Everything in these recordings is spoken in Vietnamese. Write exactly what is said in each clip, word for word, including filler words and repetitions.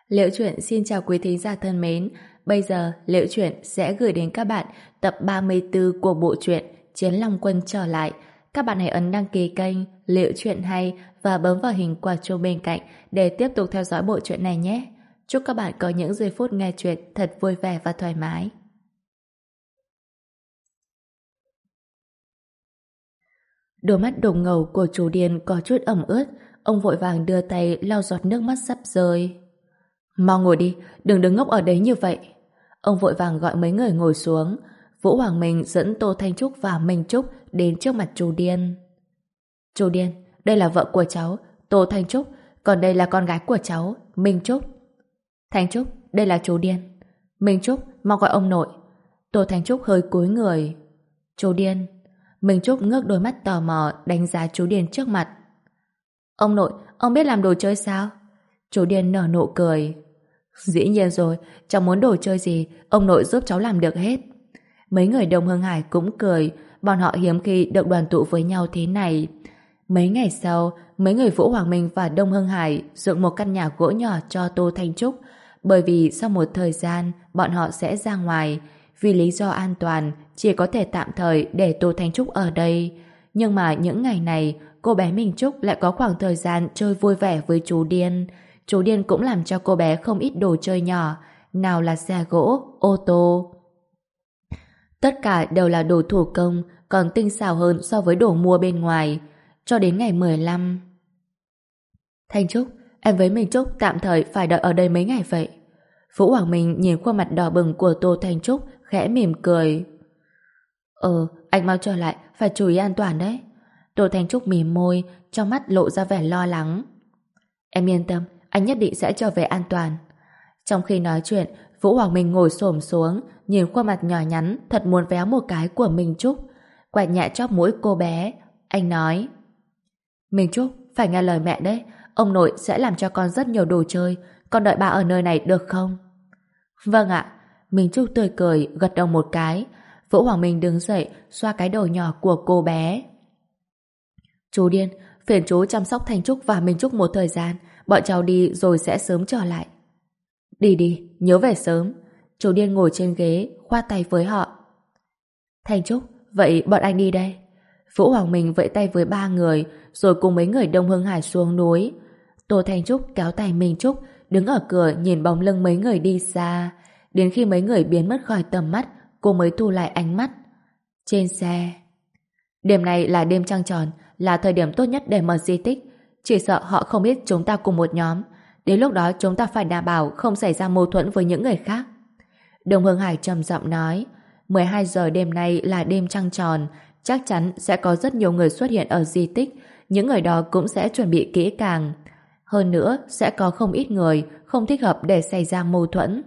Liễu Chuyện xin chào quý thính giả thân mến. Bây giờ Liễu Chuyện sẽ gửi đến các bạn tập ba mươi tư của bộ truyện Chiến Long Quân trở lại. Các bạn hãy ấn đăng ký kênh Liễu Chuyện hay và bấm vào hình quả chuông bên cạnh để tiếp tục theo dõi bộ truyện này nhé. Chúc các bạn có những giây phút nghe truyện thật vui vẻ và thoải mái. Đôi mắt đồng ngầu của chú Điền có chút ẩm ướt. Ông vội vàng đưa tay lau giọt nước mắt sắp rơi. Mau ngồi đi, đừng đứng ngốc ở đấy như vậy. Ông vội vàng gọi mấy người ngồi xuống. Vũ Hoàng Minh dẫn Tô Thanh Trúc và Minh Trúc đến trước mặt chú Điên. Chú Điên, đây là vợ của cháu, Tô Thanh Trúc, còn đây là con gái của cháu, Minh Trúc. Thanh Trúc, đây là chú Điên. Minh Trúc, mau gọi ông nội. Tô Thanh Trúc hơi cúi người. Chú Điên. Minh Trúc ngước đôi mắt tò mò đánh giá chú Điên trước mặt. Ông nội, ông biết làm đồ chơi sao? Chú Điên nở nụ cười. Dĩ nhiên rồi, cháu muốn đồ chơi gì, ông nội giúp cháu làm được hết. Mấy người Đông Hương Hải cũng cười, bọn họ hiếm khi được đoàn tụ với nhau thế này. Mấy ngày sau, mấy người Vũ Hoàng Minh và Đông Hương Hải dựng một căn nhà gỗ nhỏ cho Tô Thanh Trúc, bởi vì sau một thời gian bọn họ sẽ ra ngoài. Vì lý do an toàn, chỉ có thể tạm thời để Tô Thanh Trúc ở đây. Nhưng mà những ngày này, cô bé Minh Trúc lại có khoảng thời gian chơi vui vẻ với chú Điên. Chú Điên cũng làm cho cô bé không ít đồ chơi nhỏ, nào là xe gỗ, ô tô. Tất cả đều là đồ thủ công, còn tinh xảo hơn so với đồ mua bên ngoài. Cho đến ngày mười lăm. Thanh Trúc, em với Minh Trúc tạm thời phải đợi ở đây mấy ngày vậy. Vũ Hoàng Minh nhìn khuôn mặt đỏ bừng của Tô Thanh Trúc, khẽ mỉm cười. Ờ, anh mau trở lại, phải chú ý an toàn đấy. Tô Thanh Trúc mỉm môi, trong mắt lộ ra vẻ lo lắng. Em yên tâm, anh nhất định sẽ trở về an toàn. Trong khi nói chuyện, Vũ Hoàng Minh ngồi xổm xuống, nhìn khuôn mặt nhỏ nhắn thật muốn véo một cái của Minh Trúc, quẹt nhẹ chóp mũi cô bé. Anh nói: Minh Trúc, phải nghe lời mẹ đấy, ông nội sẽ làm cho con rất nhiều đồ chơi, con đợi ba ở nơi này được không? Vâng ạ. Minh Trúc tươi cười, gật đầu một cái. Vũ Hoàng Minh đứng dậy, xoa cái đầu nhỏ của cô bé. Chú Điên, phiền chú chăm sóc Thanh Trúc và Minh Trúc một thời gian, bọn cháu đi rồi sẽ sớm trở lại. Đi đi, nhớ về sớm. Chú Điên ngồi trên ghế, khoát tay với họ. Thanh Trúc, vậy bọn anh đi đây. Vũ Hoàng Minh vẫy tay với ba người, rồi cùng mấy người Đông Hương Hải xuống núi. Tô Thanh Trúc kéo tay Minh Trúc, đứng ở cửa nhìn bóng lưng mấy người đi xa. Đến khi mấy người biến mất khỏi tầm mắt, cô mới thu lại ánh mắt. Trên xe. Đêm này là đêm trăng tròn, là thời điểm tốt nhất để mở di tích. Chỉ sợ họ không biết chúng ta cùng một nhóm. Đến lúc đó chúng ta phải đảm bảo không xảy ra mâu thuẫn với những người khác. Đồng Hương Hải trầm giọng nói, mười hai giờ đêm nay là đêm trăng tròn, chắc chắn sẽ có rất nhiều người xuất hiện ở di tích. Những người đó cũng sẽ chuẩn bị kỹ càng. Hơn nữa, sẽ có không ít người không thích hợp để xảy ra mâu thuẫn.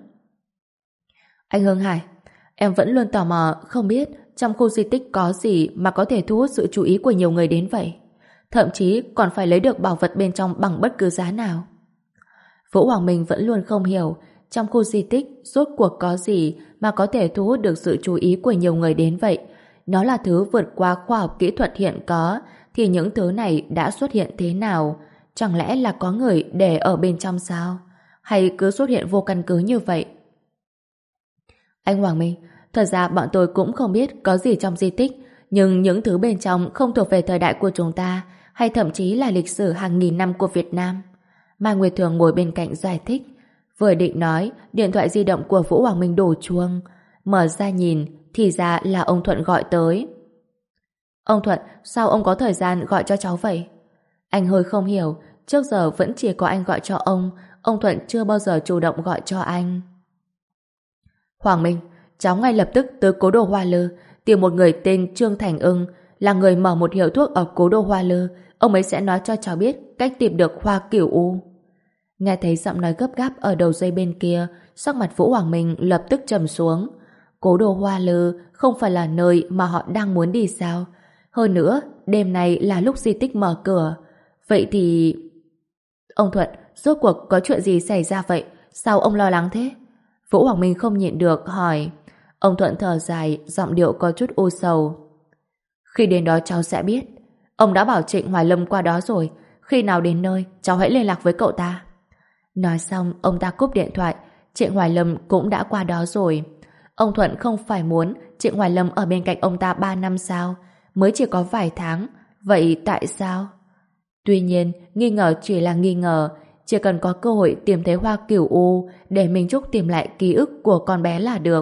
Anh Hương Hải, em vẫn luôn tò mò không biết trong khu di tích có gì mà có thể thu hút sự chú ý của nhiều người đến vậy. Thậm chí còn phải lấy được bảo vật bên trong bằng bất cứ giá nào. Vũ Hoàng Minh vẫn luôn không hiểu trong khu di tích rốt cuộc có gì mà có thể thu hút được sự chú ý của nhiều người đến vậy. Nó là thứ vượt qua khoa học kỹ thuật hiện có, thì những thứ này đã xuất hiện thế nào? Chẳng lẽ là có người để ở bên trong sao? Hay cứ xuất hiện vô căn cứ như vậy? Anh Hoàng Minh, thật ra bọn tôi cũng không biết có gì trong di tích, nhưng những thứ bên trong không thuộc về thời đại của chúng ta, hay thậm chí là lịch sử hàng nghìn năm của Việt Nam. Mai Nguyệt Thường ngồi bên cạnh giải thích. Vừa định nói, điện thoại di động của Vũ Hoàng Minh đổ chuông. Mở ra nhìn, thì ra là ông Thuận gọi tới. Ông Thuận, sao ông có thời gian gọi cho cháu vậy? Anh hơi không hiểu, trước giờ vẫn chỉ có anh gọi cho ông, ông Thuận chưa bao giờ chủ động gọi cho anh. Hoàng Minh, cháu ngay lập tức tới Cố Đô Hoa Lư, tìm một người tên Trương Thành Ưng, là người mở một hiệu thuốc ở Cố Đô Hoa Lư. Ông ấy sẽ nói cho cháu biết cách tìm được hoa cửu u. Nghe thấy giọng nói gấp gáp ở đầu dây bên kia, sắc mặt Vũ Hoàng Minh lập tức trầm xuống. Cố Đô Hoa Lư không phải là nơi mà họ đang muốn đi sao? Hơn nữa, đêm nay là lúc di tích mở cửa. Vậy thì... Ông Thuận, rốt cuộc có chuyện gì xảy ra vậy? Sao ông lo lắng thế? Vũ Hoàng Minh không nhịn được, hỏi. Ông Thuận thở dài, giọng điệu có chút u sầu. Khi đến đó cháu sẽ biết. Ông đã bảo Trịnh Hoài Lâm qua đó rồi. Khi nào đến nơi, cháu hãy liên lạc với cậu ta. Nói xong, ông ta cúp điện thoại. Trịnh Hoài Lâm cũng đã qua đó rồi. Ông Thuận không phải muốn Trịnh Hoài Lâm ở bên cạnh ông ta ba năm sao? Mới chỉ có vài tháng. Vậy tại sao? Tuy nhiên, nghi ngờ chỉ là nghi ngờ. Chỉ cần có cơ hội tìm thấy hoa cửu u để Minh Trúc tìm lại ký ức của con bé là được.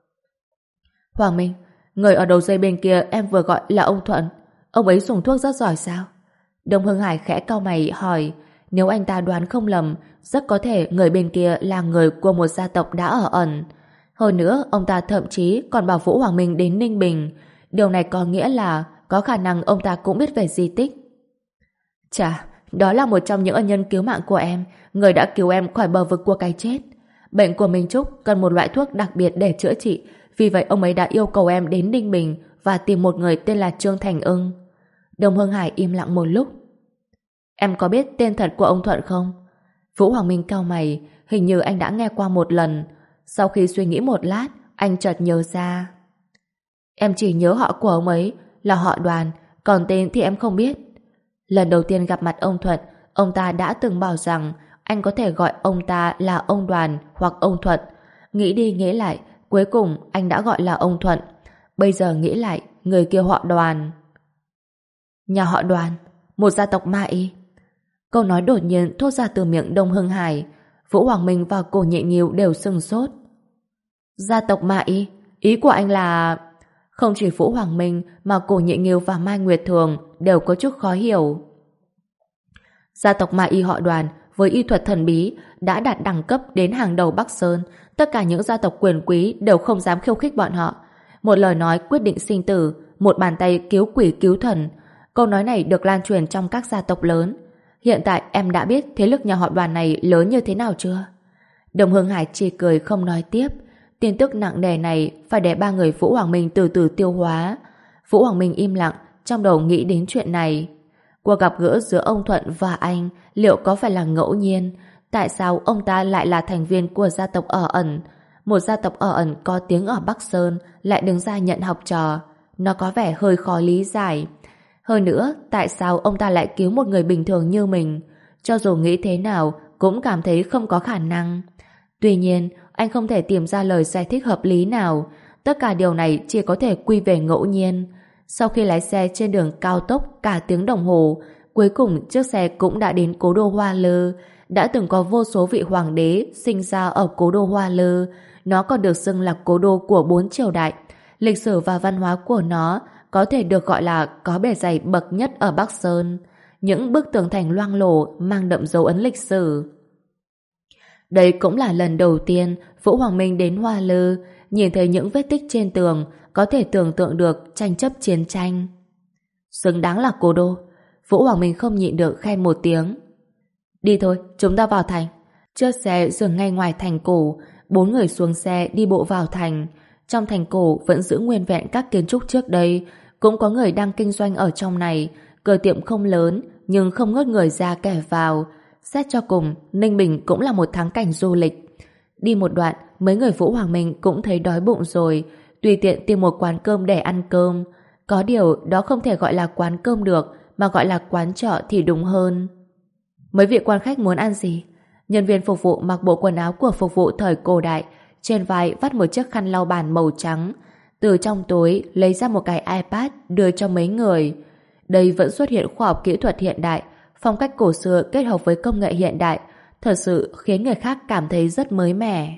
Hoàng Minh, người ở đầu dây bên kia em vừa gọi là ông Thuận. Ông ấy dùng thuốc rất giỏi sao? Đông Hưng Hải khẽ cau mày hỏi. Nếu anh ta đoán không lầm, rất có thể người bên kia là người của một gia tộc đã ở ẩn. Hơn nữa, ông ta thậm chí còn bảo Vũ Hoàng Minh đến Ninh Bình. Điều này có nghĩa là có khả năng ông ta cũng biết về di tích. Chà, đó là một trong những ân nhân cứu mạng của em, người đã cứu em khỏi bờ vực của cái chết. Bệnh của Minh Trúc cần một loại thuốc đặc biệt để chữa trị, vì vậy ông ấy đã yêu cầu em đến Ninh Bình và tìm một người tên là Trương Thành Ưng. Đông Hưng Hải im lặng một lúc. Em có biết tên thật của ông Thuận không? Vũ Hoàng Minh cau mày, hình như anh đã nghe qua một lần. Sau khi suy nghĩ một lát, anh chợt nhớ ra. Em chỉ nhớ họ của ông ấy là họ Đoàn, còn tên thì em không biết. Lần đầu tiên gặp mặt ông Thuận, ông ta đã từng bảo rằng anh có thể gọi ông ta là ông Đoàn hoặc ông Thuận. Nghĩ đi nghĩ lại, cuối cùng anh đã gọi là ông Thuận. Bây giờ nghĩ lại, người kia họ Đoàn. Nhà họ Đoàn, một gia tộc Ma Y. Câu nói đột nhiên thốt ra từ miệng Đông Hưng Hải. Vũ Hoàng Minh và Cổ Nhị Nghiêu đều sừng sốt. Gia tộc Ma Y? Ý của anh là... Không chỉ Vũ Hoàng Minh mà Cổ Nhị Nghiêu và Mai Nguyệt Thường đều có chút khó hiểu. Gia tộc Ma Y họ Đoàn với y thuật thần bí đã đạt đẳng cấp đến hàng đầu Bắc Sơn. Tất cả những gia tộc quyền quý đều không dám khiêu khích bọn họ. Một lời nói quyết định sinh tử, một bàn tay cứu quỷ cứu thần. Câu nói này được lan truyền trong các gia tộc lớn. Hiện tại em đã biết thế lực nhà họ Đoàn này lớn như thế nào chưa? Đồng Hưng Hải chỉ cười không nói tiếp. Tin tức nặng nề này phải để ba người Vũ Hoàng Minh từ từ tiêu hóa. Vũ Hoàng Minh im lặng, trong đầu nghĩ đến chuyện này. Cuộc gặp gỡ giữa ông Thuận và anh liệu có phải là ngẫu nhiên? Tại sao ông ta lại là thành viên của gia tộc ở ẩn? Một gia tộc ở ẩn có tiếng ở Bắc Sơn lại đứng ra nhận học trò. Nó có vẻ hơi khó lý giải. Hơn nữa, tại sao ông ta lại cứu một người bình thường như mình? Cho dù nghĩ thế nào, cũng cảm thấy không có khả năng. Tuy nhiên, anh không thể tìm ra lời giải thích hợp lý nào. Tất cả điều này chỉ có thể quy về ngẫu nhiên. Sau khi lái xe trên đường cao tốc cả tiếng đồng hồ, cuối cùng chiếc xe cũng đã đến cố đô Hoa Lư. Đã từng có vô số vị hoàng đế sinh ra ở cố đô Hoa Lư. Nó còn được xưng là cố đô của bốn triều đại. Lịch sử và văn hóa của nó có thể được gọi là có bề dày bậc nhất ở Bắc Sơn. Những bức tường thành loang lổ mang đậm dấu ấn lịch sử. Đây cũng là lần đầu tiên Vũ Hoàng Minh đến Hoa Lư, nhìn thấy những vết tích trên tường, có thể tưởng tượng được tranh chấp chiến tranh. Xứng đáng là cố đô. Vũ Hoàng Minh không nhịn được khen một tiếng. Đi thôi, chúng ta vào thành. Chiếc xe dừng ngay ngoài thành cổ, bốn người xuống xe đi bộ vào thành. Trong thành cổ vẫn giữ nguyên vẹn các kiến trúc trước đây, cũng có người đang kinh doanh ở trong này. Cửa tiệm không lớn, nhưng không ngớt người ra kẻ vào. Xét cho cùng, Ninh Bình cũng là một thắng cảnh du lịch. Đi một đoạn, mấy người Vũ Hoàng Minh cũng thấy đói bụng rồi, tùy tiện tìm một quán cơm để ăn cơm. Có điều đó không thể gọi là quán cơm được, mà gọi là quán chợ thì đúng hơn. Mấy vị quan khách muốn ăn gì? Nhân viên phục vụ mặc bộ quần áo của phục vụ thời cổ đại, trên vai vắt một chiếc khăn lau bàn màu trắng. Từ trong túi lấy ra một cái iPad đưa cho mấy người. Đây vẫn xuất hiện khoa học kỹ thuật hiện đại, phong cách cổ xưa kết hợp với công nghệ hiện đại, thật sự khiến người khác cảm thấy rất mới mẻ.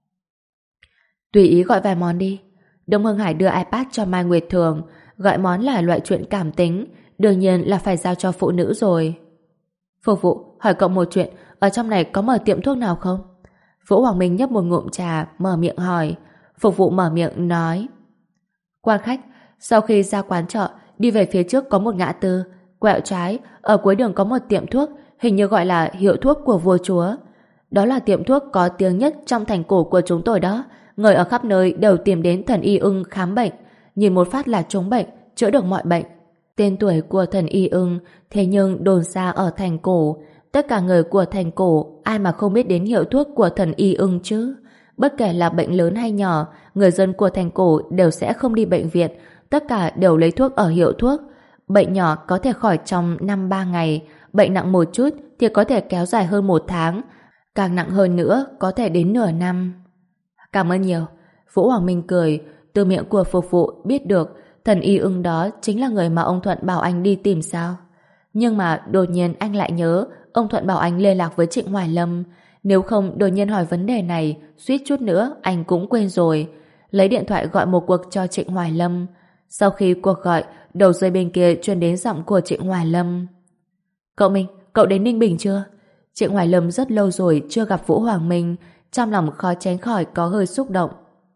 Tùy ý gọi vài món đi. Đông Hưng Hải đưa iPad cho Mai Nguyệt Thường. Gọi món là loại chuyện cảm tính, đương nhiên là phải giao cho phụ nữ rồi. Phục vụ, hỏi cậu một chuyện, ở trong này có mở tiệm thuốc nào không? Vũ Hoàng Minh nhấp một ngụm trà, mở miệng hỏi. Phục vụ mở miệng nói. Quan khách, sau khi ra quán chợ, đi về phía trước có một ngã tư, quẹo trái, ở cuối đường có một tiệm thuốc, hình như gọi là hiệu thuốc của vua chúa. Đó là tiệm thuốc có tiếng nhất trong thành cổ của chúng tôi đó. Người ở khắp nơi đều tìm đến thần Y Ưng khám bệnh, nhìn một phát là trúng bệnh, chữa được mọi bệnh. Tên tuổi của thần Y Ưng thế nhưng đồn xa ở thành cổ. Tất cả người của thành cổ, ai mà không biết đến hiệu thuốc của thần Y Ưng chứ? Bất kể là bệnh lớn hay nhỏ, người dân của thành cổ đều sẽ không đi bệnh viện, tất cả đều lấy thuốc ở hiệu thuốc. Bệnh nhỏ có thể khỏi trong năm ba ngày, bệnh nặng một chút thì có thể kéo dài hơn một tháng. Càng nặng hơn nữa, có thể đến nửa năm. Cảm ơn nhiều. Vũ Hoàng Minh cười, từ miệng của phục vụ biết được thần y ưng đó chính là người mà ông Thuận bảo anh đi tìm sao. Nhưng mà đột nhiên anh lại nhớ ông Thuận bảo anh liên lạc với Trịnh Hoài Lâm. Nếu không đột nhiên hỏi vấn đề này, suýt chút nữa anh cũng quên rồi. Lấy điện thoại gọi một cuộc cho Trịnh Hoài Lâm. Sau khi cuộc gọi, đầu dây bên kia truyền đến giọng của Trịnh Hoài Lâm. Cậu Minh, cậu đến Ninh Bình chưa? Trịnh Hoài Lâm rất lâu rồi chưa gặp Vũ Hoàng Minh, trong lòng khó tránh khỏi có hơi xúc động.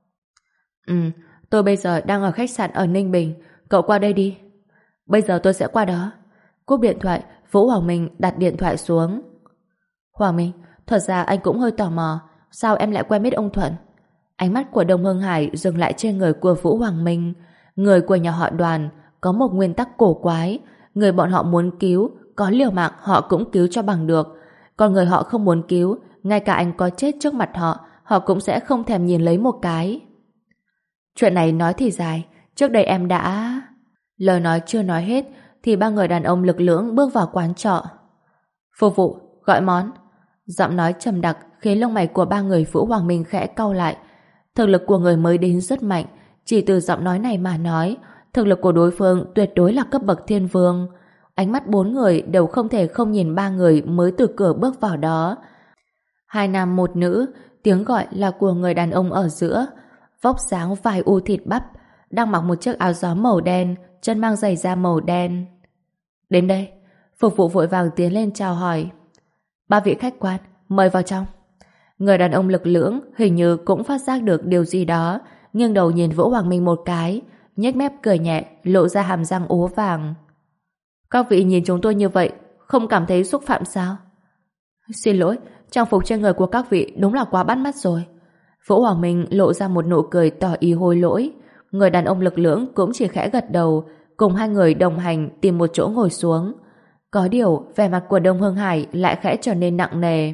Ừ, tôi bây giờ đang ở khách sạn ở Ninh Bình, cậu qua đây đi. Bây giờ tôi sẽ qua đó. Cúp điện thoại, Vũ Hoàng Minh đặt điện thoại xuống. Hoàng Minh, thật ra anh cũng hơi tò mò, sao em lại quen biết ông Thuận? Ánh mắt của Đông Hưng Hải dừng lại trên người của Vũ Hoàng Minh. Người của nhà họ Đoàn có một nguyên tắc cổ quái, người bọn họ muốn cứu, có liều mạng họ cũng cứu cho bằng được. Còn người họ không muốn cứu, ngay cả anh có chết trước mặt họ, họ cũng sẽ không thèm nhìn lấy một cái. Chuyện này nói thì dài, trước đây em đã... Lời nói chưa nói hết, thì ba người đàn ông lực lưỡng bước vào quán trọ. Phục vụ, gọi món. Giọng nói trầm đặc khiến lông mày của ba người Vũ Hoàng Minh khẽ cau lại. Thực lực của người mới đến rất mạnh, chỉ từ giọng nói này mà nói, thực lực của đối phương tuyệt đối là cấp bậc thiên vương. Ánh mắt bốn người đều không thể không nhìn ba người mới từ cửa bước vào đó. Hai nam một nữ, tiếng gọi là của người đàn ông ở giữa, vóc dáng vai u thịt bắp, đang mặc một chiếc áo gió màu đen, chân mang giày da màu đen. Đến đây, phục vụ vội vàng tiến lên chào hỏi. Ba vị khách quan, mời vào trong. Người đàn ông lực lưỡng hình như cũng phát giác được điều gì đó, nghiêng đầu nhìn Vũ Hoàng Minh một cái, nhếch mép cười nhẹ, lộ ra hàm răng ố vàng. Các vị nhìn chúng tôi như vậy, không cảm thấy xúc phạm sao? Xin lỗi, trang phục trên người của các vị đúng là quá bắt mắt rồi. Vũ Hoàng Minh lộ ra một nụ cười tỏ ý hối lỗi. Người đàn ông lực lưỡng cũng chỉ khẽ gật đầu, cùng hai người đồng hành tìm một chỗ ngồi xuống. Có điều, vẻ mặt của Đông Hưng Hải lại khẽ trở nên nặng nề.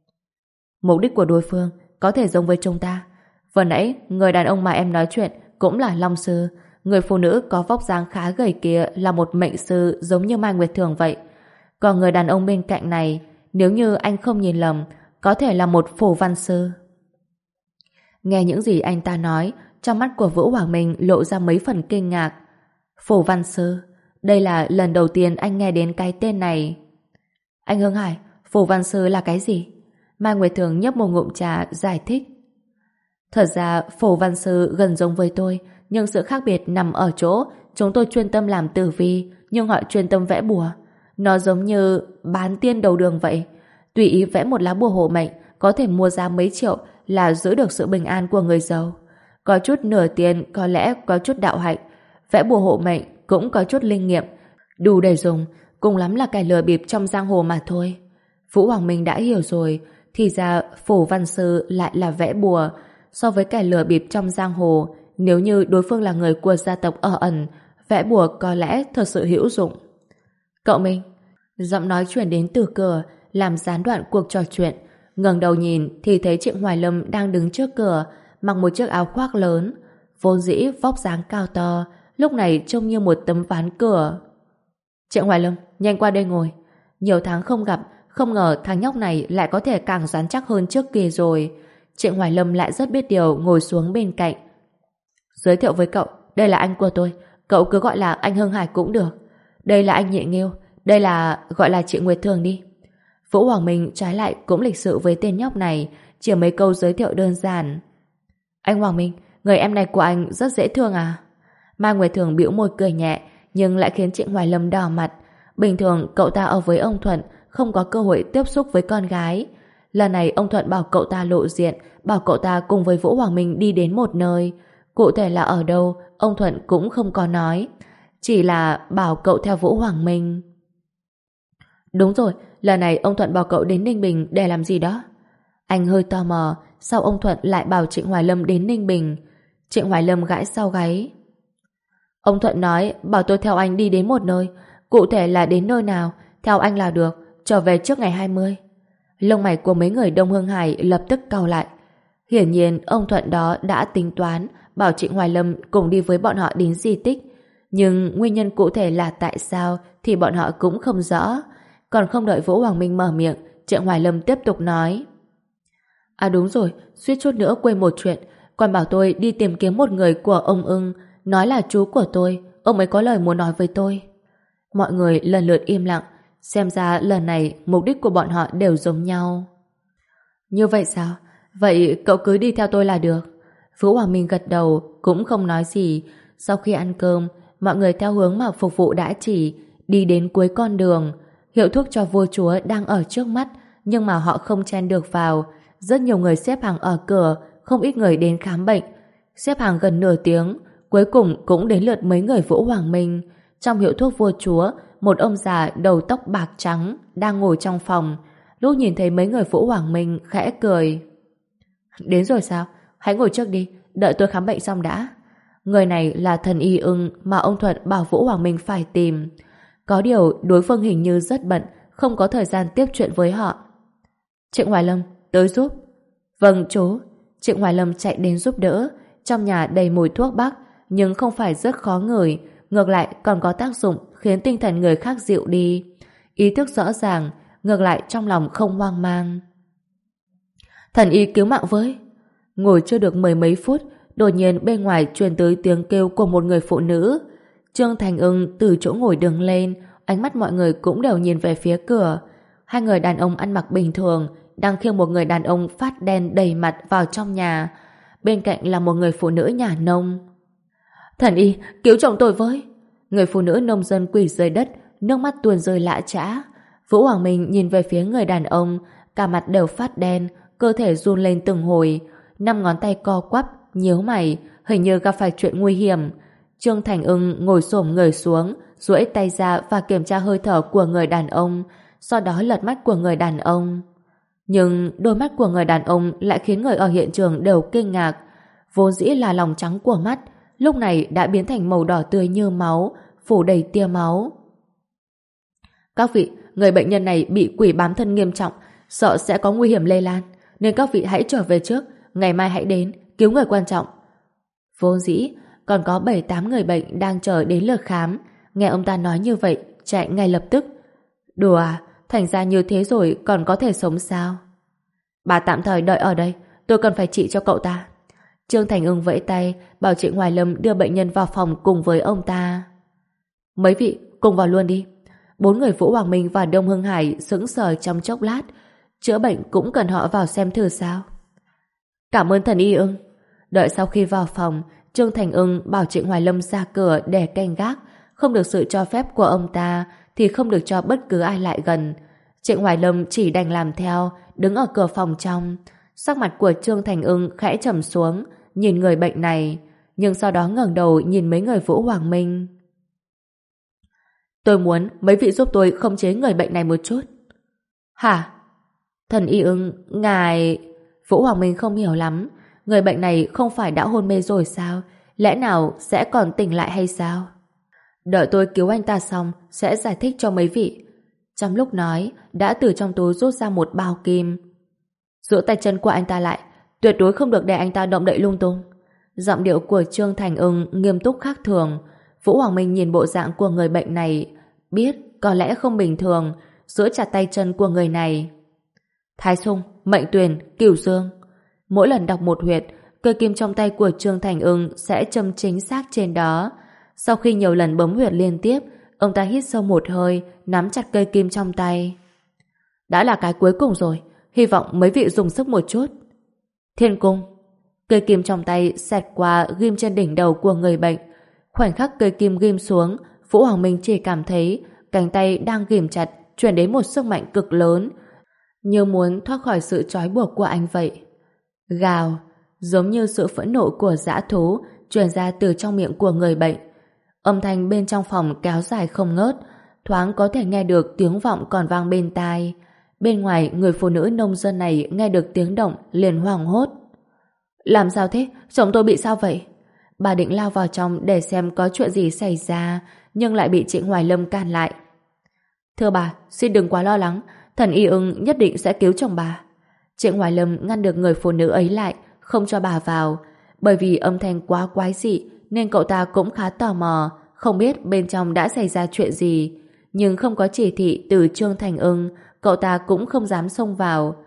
Mục đích của đối phương có thể giống với chúng ta. Vừa nãy, người đàn ông mà em nói chuyện cũng là Long Sư. Người phụ nữ có vóc dáng khá gầy kia là một mệnh sư giống như Mai Nguyệt Thường vậy. Còn người đàn ông bên cạnh này, nếu như anh không nhìn lầm, có thể là một phổ văn sư. Nghe những gì anh ta nói, trong mắt của Vũ Hoàng Minh lộ ra mấy phần kinh ngạc. Phổ văn sư, đây là lần đầu tiên anh nghe đến cái tên này. Anh Hưng Hải, phổ văn sư là cái gì? Mai Nguyệt Thường nhấp một ngụm trà giải thích. Thật ra phổ văn sư gần giống với tôi, nhưng sự khác biệt nằm ở chỗ chúng tôi chuyên tâm làm tử vi, nhưng họ chuyên tâm vẽ bùa. Nó giống như bán tiên đầu đường vậy. Tùy ý vẽ một lá bùa hộ mệnh, có thể mua ra mấy triệu là giữ được sự bình an của người giàu. Có chút nửa tiền, có lẽ có chút đạo hạnh. Vẽ bùa hộ mệnh cũng có chút linh nghiệm, đủ để dùng, cùng lắm là cái lừa bịp trong giang hồ mà thôi. Vũ Hoàng Minh đã hiểu rồi, thì ra phổ văn sư lại là vẽ bùa. So với kẻ lừa bịp trong giang hồ, nếu như đối phương là người của gia tộc ở ẩn, vẽ bùa có lẽ thật sự hữu dụng. Cậu Minh, giọng nói chuyển đến từ cửa, làm gián đoạn cuộc trò chuyện. Ngẩng đầu nhìn thì thấy Trịnh Hoài Lâm đang đứng trước cửa, mặc một chiếc áo khoác lớn, vốn dĩ vóc dáng cao to, lúc này trông như một tấm ván cửa. Trịnh Hoài Lâm, nhanh qua đây ngồi. Nhiều tháng không gặp, không ngờ thằng nhóc này lại có thể càng rắn chắc hơn trước kia rồi. Trịnh Hoài Lâm lại rất biết điều, ngồi xuống bên cạnh. Giới thiệu với cậu, đây là anh của tôi, cậu cứ gọi là anh Hưng Hải cũng được. Đây là anh Nhị Nghiêu, đây là gọi là chị Nguyệt Thường đi. Vũ Hoàng Minh trái lại cũng lịch sự với tên nhóc này, chỉ mấy câu giới thiệu đơn giản. Anh Hoàng Minh, người em này của anh rất dễ thương à? Mai Nguyệt Thường bĩu môi cười nhẹ, nhưng lại khiến Trịnh Hoài Lâm đỏ mặt. Bình thường cậu ta ở với ông Thuận, không có cơ hội tiếp xúc với con gái. Lần này ông Thuận bảo cậu ta lộ diện, bảo cậu ta cùng với Vũ Hoàng Minh đi đến một nơi. Cụ thể là ở đâu, ông Thuận cũng không có nói. Chỉ là bảo cậu theo Vũ Hoàng Minh. Đúng rồi, lần này ông Thuận bảo cậu đến Ninh Bình để làm gì đó? Anh hơi tò mò, sao ông Thuận lại bảo Trịnh Hoài Lâm đến Ninh Bình? Trịnh Hoài Lâm gãi sau gáy. Ông Thuận nói bảo tôi theo anh đi đến một nơi, cụ thể là đến nơi nào, theo anh là được, trở về trước ngày hai mươi. Lông mày của mấy người Đông Hưng Hải lập tức cau lại. Hiển nhiên ông Thuận đó đã tính toán bảo Trịnh Hoài Lâm cùng đi với bọn họ đến di tích. Nhưng nguyên nhân cụ thể là tại sao thì bọn họ cũng không rõ. Còn không đợi Vũ Hoàng Minh mở miệng, Trịnh Hoài Lâm tiếp tục nói. À đúng rồi, suýt chút nữa quên một chuyện. Còn bảo tôi đi tìm kiếm một người của ông ưng, nói là chú của tôi, ông ấy có lời muốn nói với tôi. Mọi người lần lượt im lặng, xem ra lần này mục đích của bọn họ đều giống nhau. Như vậy sao? Vậy cậu cứ đi theo tôi là được. Vũ Hoàng Minh gật đầu, cũng không nói gì. Sau khi ăn cơm, mọi người theo hướng mà phục vụ đã chỉ, đi đến cuối con đường. Hiệu thuốc cho vua chúa đang ở trước mắt, nhưng mà họ không chen được vào. Rất nhiều người xếp hàng ở cửa, không ít người đến khám bệnh. Xếp hàng gần nửa tiếng, cuối cùng cũng đến lượt mấy người Vũ Hoàng Minh. Trong hiệu thuốc vua chúa, một ông già đầu tóc bạc trắng đang ngồi trong phòng. Lúc nhìn thấy mấy người Vũ Hoàng Minh khẽ cười. Đến rồi sao? Hãy ngồi trước đi, đợi tôi khám bệnh xong đã. Người này là thần y ưng mà ông Thuận bảo Vũ Hoàng Minh phải tìm. Có điều đối phương hình như rất bận, không có thời gian tiếp chuyện với họ. Trịnh Hoài Lâm, tới giúp. Vâng chú. Trịnh Hoài Lâm chạy đến giúp đỡ. Trong nhà đầy mùi thuốc bắc, nhưng không phải rất khó ngửi, ngược lại còn có tác dụng khiến tinh thần người khác dịu đi. Ý thức rõ ràng, ngược lại trong lòng không hoang mang. Thần y cứu mạng với. Ngồi chưa được mười mấy phút, đột nhiên bên ngoài truyền tới tiếng kêu của một người phụ nữ. Trương Thành Ưng từ chỗ ngồi đứng lên, ánh mắt mọi người cũng đều nhìn về phía cửa. Hai người đàn ông ăn mặc bình thường đang khiêng một người đàn ông phát đen đầy mặt vào trong nhà. Bên cạnh là một người phụ nữ nhà nông. Thần y, cứu chồng tôi với. Người phụ nữ nông dân quỳ dưới đất, nước mắt tuôn rơi lã chã. Vũ Hoàng Minh nhìn về phía người đàn ông, cả mặt đều phát đen, cơ thể run lên từng hồi, năm ngón tay co quắp, nhíu mày, hình như gặp phải chuyện nguy hiểm. Trương Thành Ưng ngồi xổm người xuống, duỗi tay ra và kiểm tra hơi thở của người đàn ông, sau đó lật mắt của người đàn ông. Nhưng đôi mắt của người đàn ông lại khiến người ở hiện trường đều kinh ngạc. Vốn dĩ là lòng trắng của mắt, lúc này đã biến thành màu đỏ tươi như máu, phủ đầy tia máu. Các vị, người bệnh nhân này bị quỷ bám thân nghiêm trọng, sợ sẽ có nguy hiểm lây lan, nên các vị hãy trở về trước, ngày mai hãy đến, cứu người quan trọng. Vốn dĩ, còn có bảy tám người bệnh đang chờ đến lượt khám, nghe ông ta nói như vậy, chạy ngay lập tức. Đùa à, thành ra như thế rồi còn có thể sống sao? Bà tạm thời đợi ở đây, tôi cần phải trị cho cậu ta. Trương Thành Ưng vẫy tay, bảo Trịnh Hoài Lâm đưa bệnh nhân vào phòng cùng với ông ta. Mấy vị, cùng vào luôn đi. Bốn người Vũ Hoàng Minh và Đông Hưng Hải sững sờ trong chốc lát. Chữa bệnh cũng cần họ vào xem thử sao. Cảm ơn thần y Ưng. Đợi sau khi vào phòng, Trương Thành Ưng bảo Trịnh Hoài Lâm ra cửa để canh gác. Không được sự cho phép của ông ta thì không được cho bất cứ ai lại gần. Trịnh Hoài Lâm chỉ đành làm theo, đứng ở cửa phòng trong. Sắc mặt của Trương Thành Ưng khẽ trầm xuống, nhìn người bệnh này, nhưng sau đó ngẩng đầu nhìn mấy người Vũ Hoàng Minh. Tôi muốn mấy vị giúp tôi khống chế người bệnh này một chút. Hả? Thần y Ưng, ngài... Vũ Hoàng Minh không hiểu lắm. Người bệnh này không phải đã hôn mê rồi sao? Lẽ nào sẽ còn tỉnh lại hay sao? Đợi tôi cứu anh ta xong, sẽ giải thích cho mấy vị. Trong lúc nói, đã từ trong túi rút ra một bao kim. Giữ tay chân của anh ta lại, tuyệt đối không được để anh ta động đậy lung tung. Giọng điệu của Trương Thành Ưng nghiêm túc khác thường. Vũ Hoàng Minh nhìn bộ dạng của người bệnh này, biết có lẽ không bình thường, giữ chặt tay chân của người này. Thái Sung, Mệnh Tuyền, Cửu Dương. Mỗi lần đọc một huyệt, cây kim trong tay của Trương Thành Ưng sẽ châm chính xác trên đó. Sau khi nhiều lần bấm huyệt liên tiếp, ông ta hít sâu một hơi, nắm chặt cây kim trong tay. Đã là cái cuối cùng rồi, hy vọng mấy vị dùng sức một chút. Thiên cung. Cây kim trong tay xẹt qua ghim trên đỉnh đầu của người bệnh. Khoảnh khắc cây kim ghim xuống, Vũ Hoàng Minh chỉ cảm thấy cánh tay đang ghim chặt truyền đến một sức mạnh cực lớn, như muốn thoát khỏi sự trói buộc của anh vậy. Gào, giống như sự phẫn nộ của dã thú truyền ra từ trong miệng của người bệnh. Âm thanh bên trong phòng kéo dài không ngớt, thoáng có thể nghe được tiếng vọng còn vang bên tai. Bên ngoài, người phụ nữ nông dân này nghe được tiếng động liền hoảng hốt. Làm sao thế? Chồng tôi bị sao vậy? Bà định lao vào trong để xem có chuyện gì xảy ra, nhưng lại bị Trịnh Hoài Lâm can lại. Thưa bà, xin đừng quá lo lắng, thần y Ưng nhất định sẽ cứu chồng bà. Trịnh Hoài Lâm ngăn được người phụ nữ ấy lại, không cho bà vào. Bởi vì âm thanh quá quái dị nên cậu ta cũng khá tò mò, không biết bên trong đã xảy ra chuyện gì. Nhưng không có chỉ thị từ Trương Thành Ưng, cậu ta cũng không dám xông vào.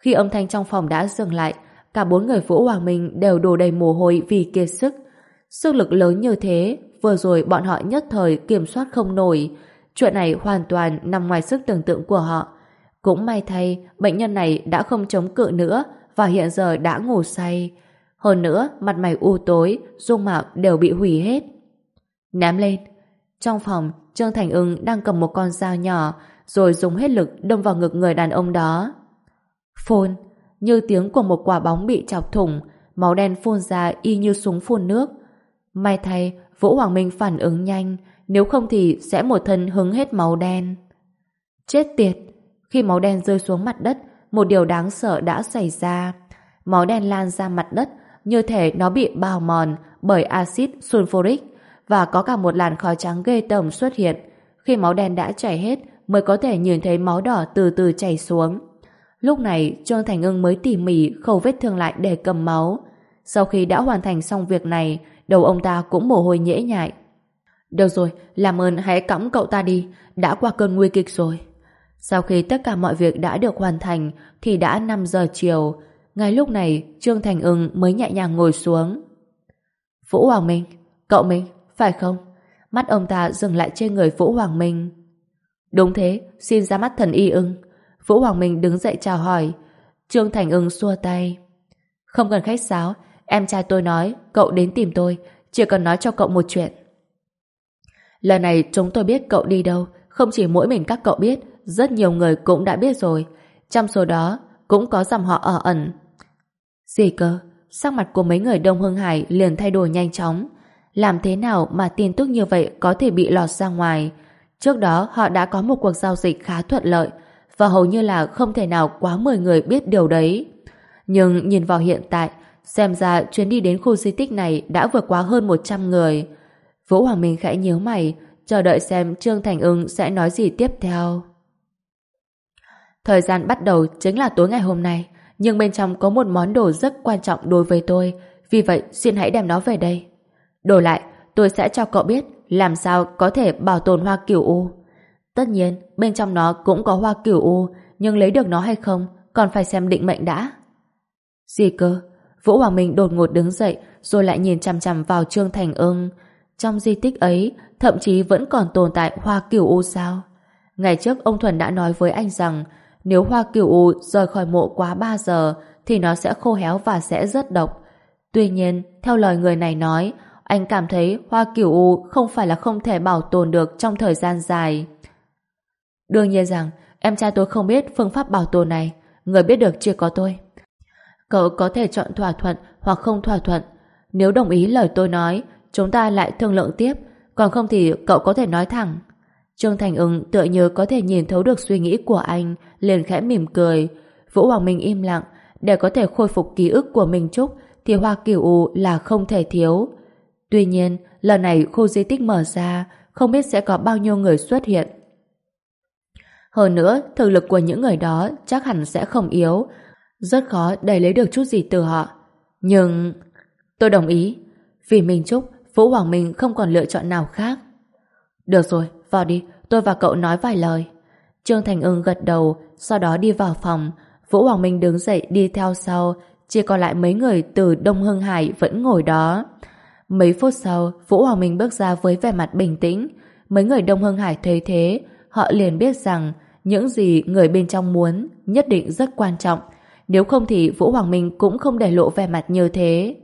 Khi âm thanh trong phòng đã dừng lại, cả bốn người Vũ Hoàng Minh đều đổ đầy mồ hôi vì kiệt sức. Sức lực lớn như thế, vừa rồi bọn họ nhất thời kiểm soát không nổi. Chuyện này hoàn toàn nằm ngoài sức tưởng tượng của họ. Cũng may thay, bệnh nhân này đã không chống cự nữa và hiện giờ đã ngủ say. Hơn nữa, mặt mày u tối, dung mạo đều bị hủy hết. Ném lên. Trong phòng, Trương Thành Ưng đang cầm một con dao nhỏ rồi dùng hết lực đâm vào ngực người đàn ông đó. Phun, như tiếng của một quả bóng bị chọc thủng, máu đen phun ra y như súng phun nước. May thay, Vũ Hoàng Minh phản ứng nhanh, nếu không thì sẽ một thân hứng hết máu đen. Chết tiệt! Khi máu đen rơi xuống mặt đất, một điều đáng sợ đã xảy ra. Máu đen lan ra mặt đất, như thể nó bị bào mòn bởi axit sulfuric, và có cả một làn khói trắng ghê tởm xuất hiện. Khi máu đen đã chảy hết, mới có thể nhìn thấy máu đỏ từ từ chảy xuống. Lúc này, Trương Thành Ưng mới tỉ mỉ khâu vết thương lại để cầm máu. Sau khi đã hoàn thành xong việc này, đầu ông ta cũng mồ hôi nhễ nhại. Được rồi, làm ơn hãy cõng cậu ta đi, đã qua cơn nguy kịch rồi. Sau khi tất cả mọi việc đã được hoàn thành, thì đã năm giờ chiều. Ngay lúc này, Trương Thành Ưng mới nhẹ nhàng ngồi xuống. Vũ Hoàng Minh, cậu Minh, phải không? Mắt ông ta dừng lại trên người Vũ Hoàng Minh. Đúng thế, xin ra mắt thần y Ưng. Vũ Hoàng Minh đứng dậy chào hỏi. Trương Thành Ưng xua tay. Không cần khách sáo, em trai tôi nói cậu đến tìm tôi, chỉ cần nói cho cậu một chuyện. Lần này chúng tôi biết cậu đi đâu, không chỉ mỗi mình các cậu biết, rất nhiều người cũng đã biết rồi. Trong số đó cũng có dòng họ ở ẩn. Gì cơ? Sắc mặt của mấy người Đông Hưng Hải liền thay đổi nhanh chóng. Làm thế nào mà tin tức như vậy có thể bị lọt ra ngoài? Trước đó họ đã có một cuộc giao dịch khá thuận lợi, và hầu như là không thể nào quá mười người biết điều đấy. Nhưng nhìn vào hiện tại, xem ra chuyến đi đến khu di tích này đã vượt quá hơn một trăm người. Vũ Hoàng Minh khẽ nhíu mày, chờ đợi xem Trương Thành Ưng sẽ nói gì tiếp theo. Thời gian bắt đầu chính là tối ngày hôm nay, nhưng bên trong có một món đồ rất quan trọng đối với tôi, vì vậy xin hãy đem nó về đây. Đổi lại, tôi sẽ cho cậu biết làm sao có thể bảo tồn hoa cửu u. Tất nhiên, bên trong nó cũng có hoa cửu u, nhưng lấy được nó hay không còn phải xem định mệnh đã. Gì cơ? Vũ Hoàng Minh đột ngột đứng dậy rồi lại nhìn chằm chằm vào Trương Thành Ưng. Trong di tích ấy, thậm chí vẫn còn tồn tại hoa cửu u sao? Ngày trước ông Thuần đã nói với anh rằng nếu hoa cửu u rời khỏi mộ quá ba giờ thì nó sẽ khô héo và sẽ rất độc. Tuy nhiên, theo lời người này nói, anh cảm thấy hoa cửu u không phải là không thể bảo tồn được trong thời gian dài. Đương nhiên rằng em trai tôi không biết phương pháp bảo tồn này, người biết được chỉ có tôi. Cậu có thể chọn thỏa thuận hoặc không thỏa thuận. Nếu đồng ý lời tôi nói, chúng ta lại thương lượng tiếp, còn không thì cậu có thể nói thẳng. Trương Thành Ưng tựa như có thể nhìn thấu được suy nghĩ của anh, liền khẽ mỉm cười. Vũ Hoàng Minh im lặng, để có thể khôi phục ký ức của Minh Trúc thì hoa cửu u là không thể thiếu. Tuy nhiên, lần này khu di tích mở ra, không biết sẽ có bao nhiêu người xuất hiện. Hơn nữa, thực lực của những người đó chắc hẳn sẽ không yếu, rất khó để lấy được chút gì từ họ. Nhưng tôi đồng ý. Vì Minh Trúc, Vũ Hoàng Minh không còn lựa chọn nào khác. Được rồi, vào đi, tôi và cậu nói vài lời. Trương Thành Ưng gật đầu, sau đó đi vào phòng. Vũ Hoàng Minh đứng dậy đi theo sau, chỉ còn lại mấy người từ Đông Hưng Hải vẫn ngồi đó. Mấy phút sau, Vũ Hoàng Minh bước ra với vẻ mặt bình tĩnh. Mấy người Đông Hưng Hải thấy thế, họ liền biết rằng những gì người bên trong muốn nhất định rất quan trọng. Nếu không thì Vũ Hoàng Minh cũng không để lộ vẻ mặt như thế.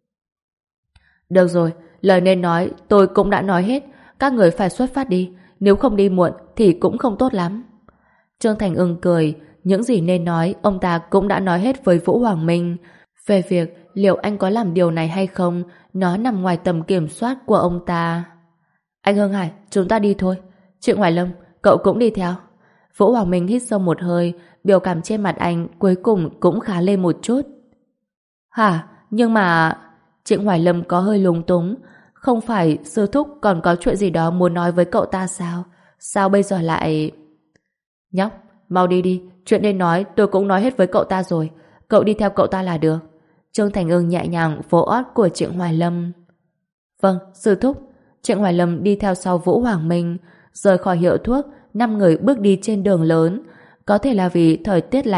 Được rồi, lời nên nói tôi cũng đã nói hết, các người phải xuất phát đi, nếu không đi muộn thì cũng không tốt lắm. Trương Thành Ưng cười, những gì nên nói ông ta cũng đã nói hết với Vũ Hoàng Minh. Về việc liệu anh có làm điều này hay không, nó nằm ngoài tầm kiểm soát của ông ta. Anh Hưng Hải, chúng ta đi thôi. Trịnh Hoài Lâm, cậu cũng đi theo. Vũ Hoàng Minh hít sâu một hơi, biểu cảm trên mặt anh cuối cùng cũng khá lên một chút. Hả? Nhưng mà... Trịnh Hoài Lâm có hơi lúng túng. Không phải sư thúc còn có chuyện gì đó muốn nói với cậu ta sao? Sao bây giờ lại... Nhóc, mau đi đi. Chuyện nên nói tôi cũng nói hết với cậu ta rồi. Cậu đi theo cậu ta là được. Trương Thành Ưng nhẹ nhàng vỗ ót của Trịnh Hoài Lâm. Vâng, sư thúc. Trịnh Hoài Lâm đi theo sau Vũ Hoàng Minh. Rời khỏi hiệu thuốc, năm người bước đi trên đường lớn. Có thể là vì thời tiết lạnh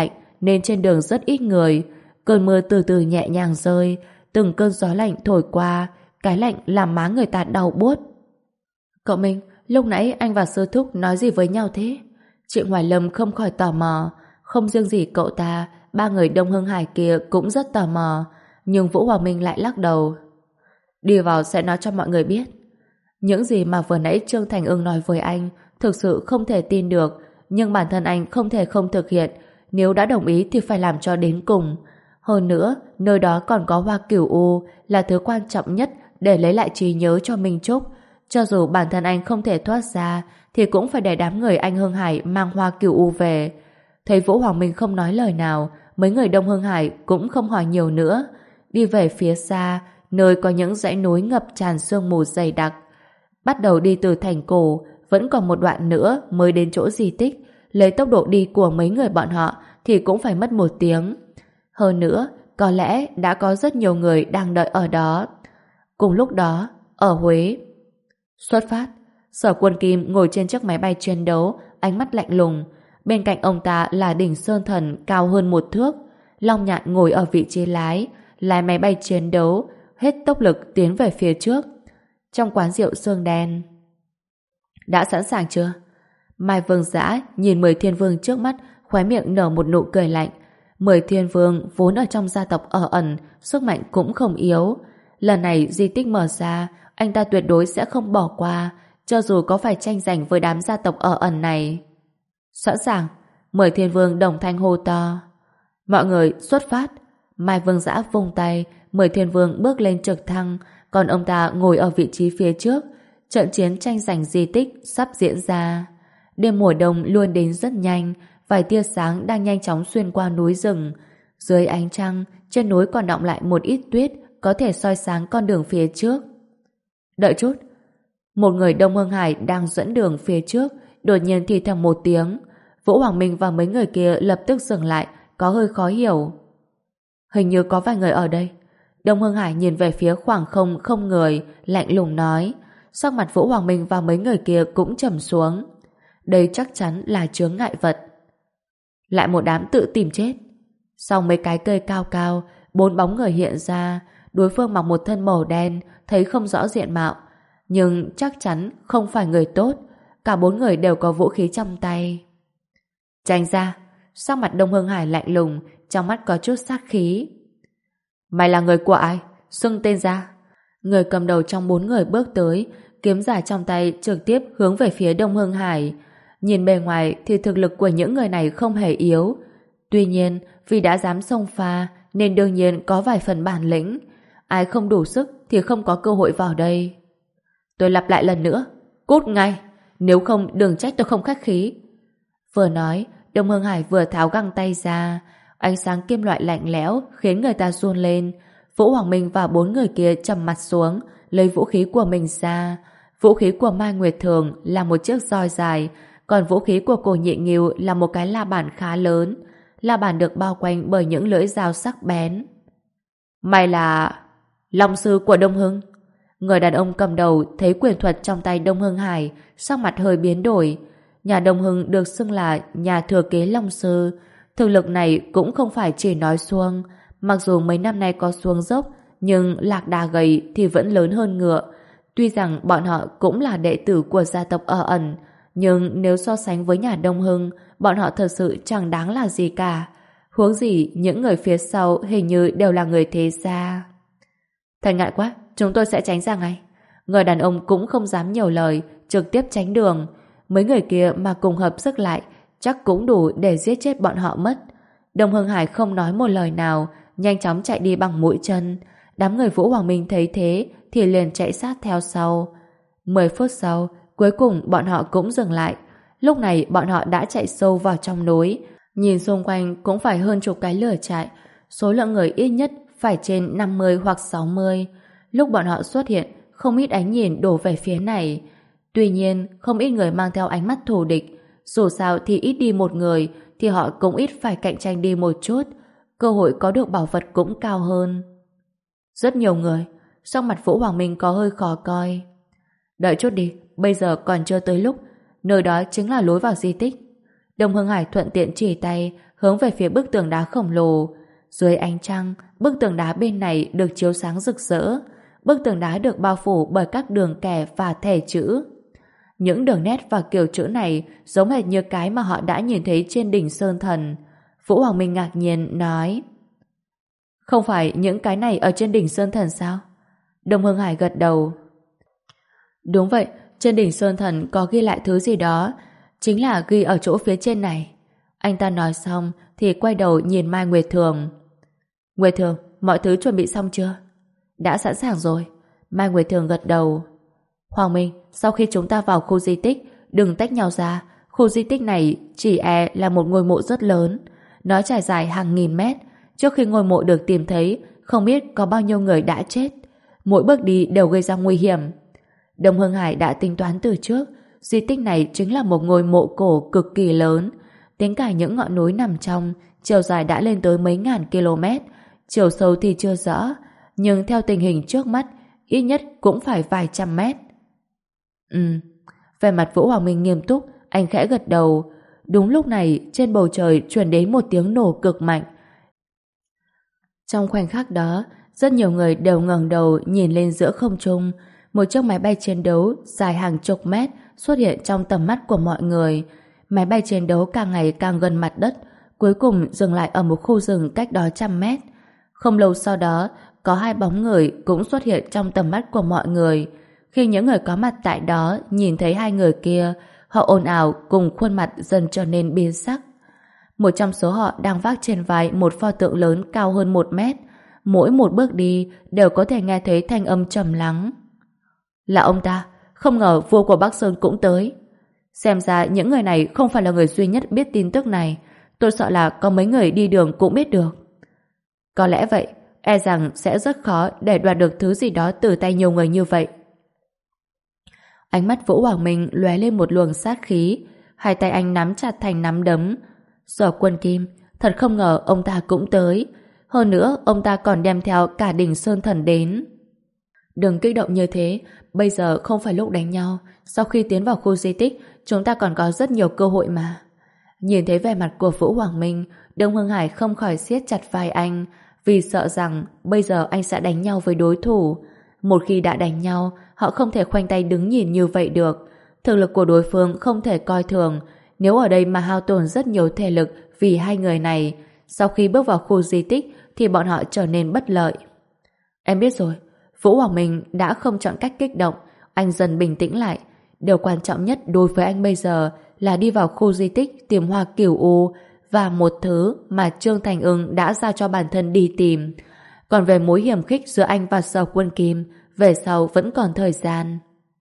nên trên đường rất ít người. Cơn mưa từ từ nhẹ nhàng rơi, từng cơn gió lạnh thổi qua, cái lạnh làm má người ta đau buốt. Cậu Minh, lúc nãy anh và sư thúc nói gì với nhau thế? Chị Hoài Lâm không khỏi tò mò. Không riêng gì cậu ta, ba người Đông Hưng Hải kia cũng rất tò mò. Nhưng Vũ Hoàng Minh lại lắc đầu. Đi vào sẽ nói cho mọi người biết. Những gì mà vừa nãy Trương Thành Ưng nói với anh thực sự không thể tin được, nhưng bản thân anh không thể không thực hiện. Nếu đã đồng ý thì phải làm cho đến cùng. Hơn nữa, nơi đó còn có hoa cửu u là thứ quan trọng nhất để lấy lại trí nhớ cho Minh Trúc. Cho dù bản thân anh không thể thoát ra thì cũng phải để đám người anh Hưng Hải mang hoa cửu u về. Thấy Vũ Hoàng Minh không nói lời nào, mấy người Đông Hưng Hải cũng không hỏi nhiều nữa. Đi về phía xa, nơi có những dãy núi ngập tràn sương mù dày đặc. Bắt đầu đi từ thành cổ, vẫn còn một đoạn nữa mới đến chỗ di tích. Lấy tốc độ đi của mấy người bọn họ thì cũng phải mất một tiếng. Hơn nữa, có lẽ đã có rất nhiều người đang đợi ở đó. Cùng lúc đó, ở Huế, xuất phát, Sở Quân Kim ngồi trên chiếc máy bay chiến đấu, ánh mắt lạnh lùng. Bên cạnh ông ta là đỉnh Sơn Thần cao hơn một thước. Long Nhạn ngồi ở vị trí lái, lái máy bay chiến đấu, hết tốc lực tiến về phía trước. Trong quán rượu Sương Đen. Đã sẵn sàng chưa? Mai Vương Dã nhìn Mười Thiên Vương trước mắt, khóe miệng nở một nụ cười lạnh. Mười Thiên Vương vốn ở trong gia tộc ở ẩn, sức mạnh cũng không yếu. Lần này di tích mở ra, anh ta tuyệt đối sẽ không bỏ qua, cho dù có phải tranh giành với đám gia tộc ở ẩn này. Sẵn sàng. Mười Thiên Vương đồng thanh hô to. Mọi người xuất phát. Mai Vương Dã vung tay, Mười Thiên Vương bước lên trực thăng, còn ông ta ngồi ở vị trí phía trước. Trận chiến tranh giành di tích sắp diễn ra. Đêm mùa đông luôn đến rất nhanh, vài tia sáng đang nhanh chóng xuyên qua núi rừng. Dưới ánh trăng, trên núi còn đọng lại một ít tuyết, có thể soi sáng con đường phía trước. Đợi chút. Một người Đông Hưng Hải đang dẫn đường phía trước, đột nhiên thì thầm một tiếng. Vũ Hoàng Minh và mấy người kia lập tức dừng lại, có hơi khó hiểu. Hình như có vài người ở đây. Đông Hưng Hải nhìn về phía khoảng không không người, lạnh lùng nói. Sắc mặt Vũ Hoàng Minh và mấy người kia cũng trầm xuống. Đây chắc chắn là chướng ngại vật. Lại một đám tự tìm chết. Sau mấy cái cây cao cao, bốn bóng người hiện ra. Đối phương mặc một thân màu đen, thấy không rõ diện mạo, nhưng chắc chắn không phải người tốt. Cả bốn người đều có vũ khí trong tay. Tránh ra. Sắc mặt Đông Hưng Hải lạnh lùng, trong mắt có chút sát khí. Mày là người của ai? Xưng tên ra. Người cầm đầu trong bốn người bước tới, kiếm giả trong tay trực tiếp hướng về phía Đông Hưng Hải. Nhìn bề ngoài thì thực lực của những người này không hề yếu. Tuy nhiên, vì đã dám xông pha nên đương nhiên có vài phần bản lĩnh. Ai không đủ sức thì không có cơ hội vào đây. Tôi lặp lại lần nữa, cút ngay, nếu không đừng trách tôi không khách khí. Vừa nói, Đông Hưng Hải vừa tháo găng tay ra. Ánh sáng kim loại lạnh lẽo khiến người ta run lên. Vũ Hoàng Minh và bốn người kia trầm mặt xuống, lấy vũ khí của mình ra. Vũ khí của Mai Nguyệt Thường là một chiếc roi dài, còn vũ khí của Cổ Nhị Nghiêu là một cái la bàn khá lớn. La bàn được bao quanh bởi những lưỡi dao sắc bén. Mày là Long sư của Đông Hưng? Người đàn ông cầm đầu thấy quyền thuật trong tay Đông Hưng Hải, sắc mặt hơi biến đổi. Nhà Đông Hưng được xưng là nhà thừa kế Long sư. Thực lực này cũng không phải chỉ nói suông. Mặc dù mấy năm nay có xuống dốc, nhưng lạc đà gầy thì vẫn lớn hơn ngựa. Tuy rằng bọn họ cũng là đệ tử của gia tộc ở ẩn, nhưng nếu so sánh với nhà Đông Hưng, bọn họ thật sự chẳng đáng là gì cả. Huống gì những người phía sau hình như đều là người thế gia. Thật ngại quá, chúng tôi sẽ tránh ra ngay. Người đàn ông cũng không dám nhiều lời, trực tiếp tránh đường. Mấy người kia mà cùng hợp sức lại, chắc cũng đủ để giết chết bọn họ mất. Đông Hưng Hải không nói một lời nào, nhanh chóng chạy đi bằng mũi chân. Đám người Vũ Hoàng Minh thấy thế thì liền chạy sát theo sau. Mười phút sau, cuối cùng bọn họ cũng dừng lại. Lúc này bọn họ đã chạy sâu vào trong núi. Nhìn xung quanh cũng phải hơn chục cái lửa trại. Số lượng người ít nhất phải trên năm mươi hoặc sáu mươi. Lúc bọn họ xuất hiện, không ít ánh nhìn đổ về phía này. Tuy nhiên, không ít người mang theo ánh mắt thù địch. Dù sao thì ít đi một người, thì họ cũng ít phải cạnh tranh đi một chút. Cơ hội có được bảo vật cũng cao hơn. Rất nhiều người. Sắc mặt Vũ Hoàng Minh có hơi khó coi. Đợi chút đi, bây giờ còn chưa tới lúc. Nơi đó chính là lối vào di tích. Đông Hưng Hải thuận tiện chỉ tay hướng về phía bức tường đá khổng lồ. Dưới ánh trăng, bức tường đá bên này được chiếu sáng rực rỡ. Bức tường đá được bao phủ bởi các đường kẻ và thẻ chữ. Những đường nét và kiểu chữ này giống hệt như cái mà họ đã nhìn thấy trên đỉnh Sơn Thần. Vũ Hoàng Minh ngạc nhiên nói: Không phải những cái này ở trên đỉnh Sơn Thần sao? Đông Hưng Hải gật đầu. Đúng vậy, trên đỉnh Sơn Thần có ghi lại thứ gì đó, chính là ghi ở chỗ phía trên này. Anh ta nói xong thì quay đầu nhìn Mai Nguyệt Thường. Nguyệt Thường, mọi thứ chuẩn bị xong chưa? Đã sẵn sàng rồi. Mai Nguyệt Thường gật đầu. Hoàng Minh, sau khi chúng ta vào khu di tích, đừng tách nhau ra. Khu di tích này chỉ e là một ngôi mộ rất lớn. Nó trải dài hàng nghìn mét. Trước khi ngôi mộ được tìm thấy, không biết có bao nhiêu người đã chết. Mỗi bước đi đều gây ra nguy hiểm. Đông Hưng Hải đã tính toán từ trước. Di tích này chính là một ngôi mộ cổ cực kỳ lớn. Tính cả những ngọn núi nằm trong, chiều dài đã lên tới mấy ngàn km. Chiều sâu thì chưa rõ, nhưng theo tình hình trước mắt, ít nhất cũng phải vài trăm mét. Ừ. Về mặt Vũ Hoàng Minh nghiêm túc, anh khẽ gật đầu. Đúng lúc này, trên bầu trời truyền đến một tiếng nổ cực mạnh. Trong khoảnh khắc đó, rất nhiều người đều ngẩng đầu nhìn lên giữa không trung. Một chiếc máy bay chiến đấu dài hàng chục mét xuất hiện trong tầm mắt của mọi người. Máy bay chiến đấu càng ngày càng gần mặt đất, cuối cùng dừng lại ở một khu rừng cách đó trăm mét. Không lâu sau đó, có hai bóng người cũng xuất hiện trong tầm mắt của mọi người. Khi những người có mặt tại đó nhìn thấy hai người kia, họ ồn ào cùng khuôn mặt dần trở nên biến sắc. Một trong số họ đang vác trên vai một pho tượng lớn cao hơn một mét. Mỗi một bước đi đều có thể nghe thấy thanh âm trầm lắng. Là ông ta, không ngờ vua của Bắc Sơn cũng tới. Xem ra những người này không phải là người duy nhất biết tin tức này. Tôi sợ là có mấy người đi đường cũng biết được. Có lẽ vậy, e rằng sẽ rất khó để đoạt được thứ gì đó từ tay nhiều người như vậy. Ánh mắt Vũ Hoàng Minh lóe lên một luồng sát khí, hai tay anh nắm chặt thành nắm đấm. Sở Quân Kim, thật không ngờ ông ta cũng tới. Hơn nữa, ông ta còn đem theo cả đỉnh Sơn Thần đến. Đừng kích động như thế, bây giờ không phải lúc đánh nhau. Sau khi tiến vào khu di tích, chúng ta còn có rất nhiều cơ hội mà. Nhìn thấy vẻ mặt của Vũ Hoàng Minh, Đông Hưng Hải không khỏi siết chặt vai anh, vì sợ rằng bây giờ anh sẽ đánh nhau với đối thủ. Một khi đã đánh nhau, họ không thể khoanh tay đứng nhìn như vậy được. Thực lực của đối phương không thể coi thường. Nếu ở đây mà hao tổn rất nhiều thể lực vì hai người này, sau khi bước vào khu di tích thì bọn họ trở nên bất lợi. Em biết rồi, Vũ Hoàng Minh đã không chọn cách kích động. Anh dần bình tĩnh lại. Điều quan trọng nhất đối với anh bây giờ là đi vào khu di tích tìm hoa cửu u và một thứ mà Trương Thành Ưng đã giao cho bản thân đi tìm. Còn về mối hiểm khích giữa anh và Sở Quân Kim, về sau vẫn còn thời gian.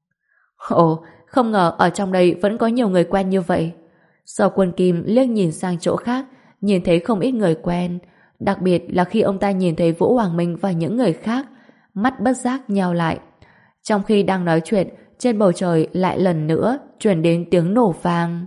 Ồ, không ngờ ở trong đây vẫn có nhiều người quen như vậy. Sở Quân Kim liếc nhìn sang chỗ khác, nhìn thấy không ít người quen. Đặc biệt là khi ông ta nhìn thấy Vũ Hoàng Minh và những người khác, mắt bất giác nheo lại. Trong khi đang nói chuyện, trên bầu trời lại lần nữa truyền đến tiếng nổ vang.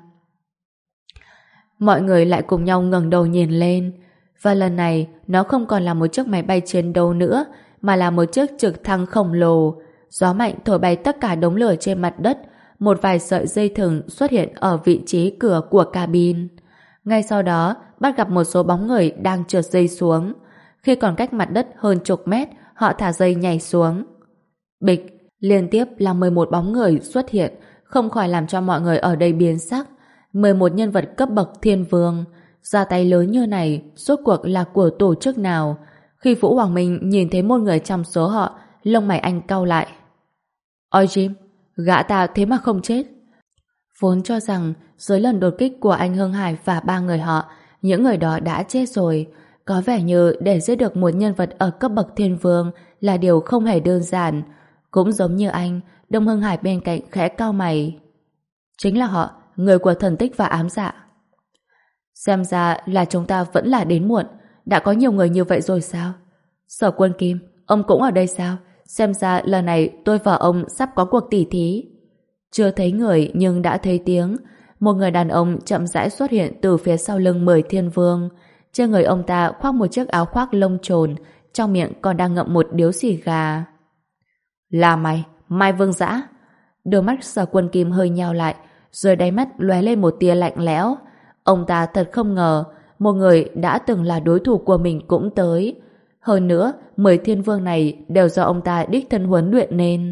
Mọi người lại cùng nhau ngẩng đầu nhìn lên, và lần này nó không còn là một chiếc máy bay chiến đấu nữa, mà là một chiếc trực thăng khổng lồ. Gió mạnh thổi bay tất cả đống lửa trên mặt đất. Một vài sợi dây thừng xuất hiện ở vị trí cửa của cabin. Ngay sau đó bắt gặp một số bóng người đang trượt dây xuống. Khi còn cách mặt đất hơn chục mét, họ thả dây nhảy xuống. Bịch, liên tiếp là mười một bóng người xuất hiện, không khỏi làm cho mọi người ở đây biến sắc. mười một nhân vật cấp bậc thiên vương, ra tay lớn như này rốt cuộc là của tổ chức nào? Khi Vũ Hoàng Minh nhìn thấy một người trong số họ, lông mày anh cau lại. Ôi Jim, gã ta thế mà không chết. Vốn cho rằng dưới lần đột kích của anh Hưng Hải và ba người họ, những người đó đã chết rồi. Có vẻ như để giết được một nhân vật ở cấp bậc thiên vương là điều không hề đơn giản. Cũng giống như anh, Đông Hưng Hải bên cạnh khẽ cau mày. Chính là họ, người của thần tích và ám dạ. Xem ra là chúng ta vẫn là đến muộn. Đã có nhiều người như vậy rồi sao? Sở Quân Kim, ông cũng ở đây sao? Xem ra lần này tôi và ông sắp có cuộc tỉ thí. Chưa thấy người nhưng đã thấy tiếng. Một người đàn ông chậm rãi xuất hiện từ phía sau lưng mười thiên vương. Trên người ông ta khoác một chiếc áo khoác lông trồn, trong miệng còn đang ngậm một điếu xì gà. Là mày, Mai Vương Dã. Đôi mắt Sở Quân Kim hơi nheo lại, rồi đáy mắt lóe lên một tia lạnh lẽo. Ông ta thật không ngờ một người đã từng là đối thủ của mình cũng tới. Hơn nữa, mười thiên vương này đều do ông ta đích thân huấn luyện nên.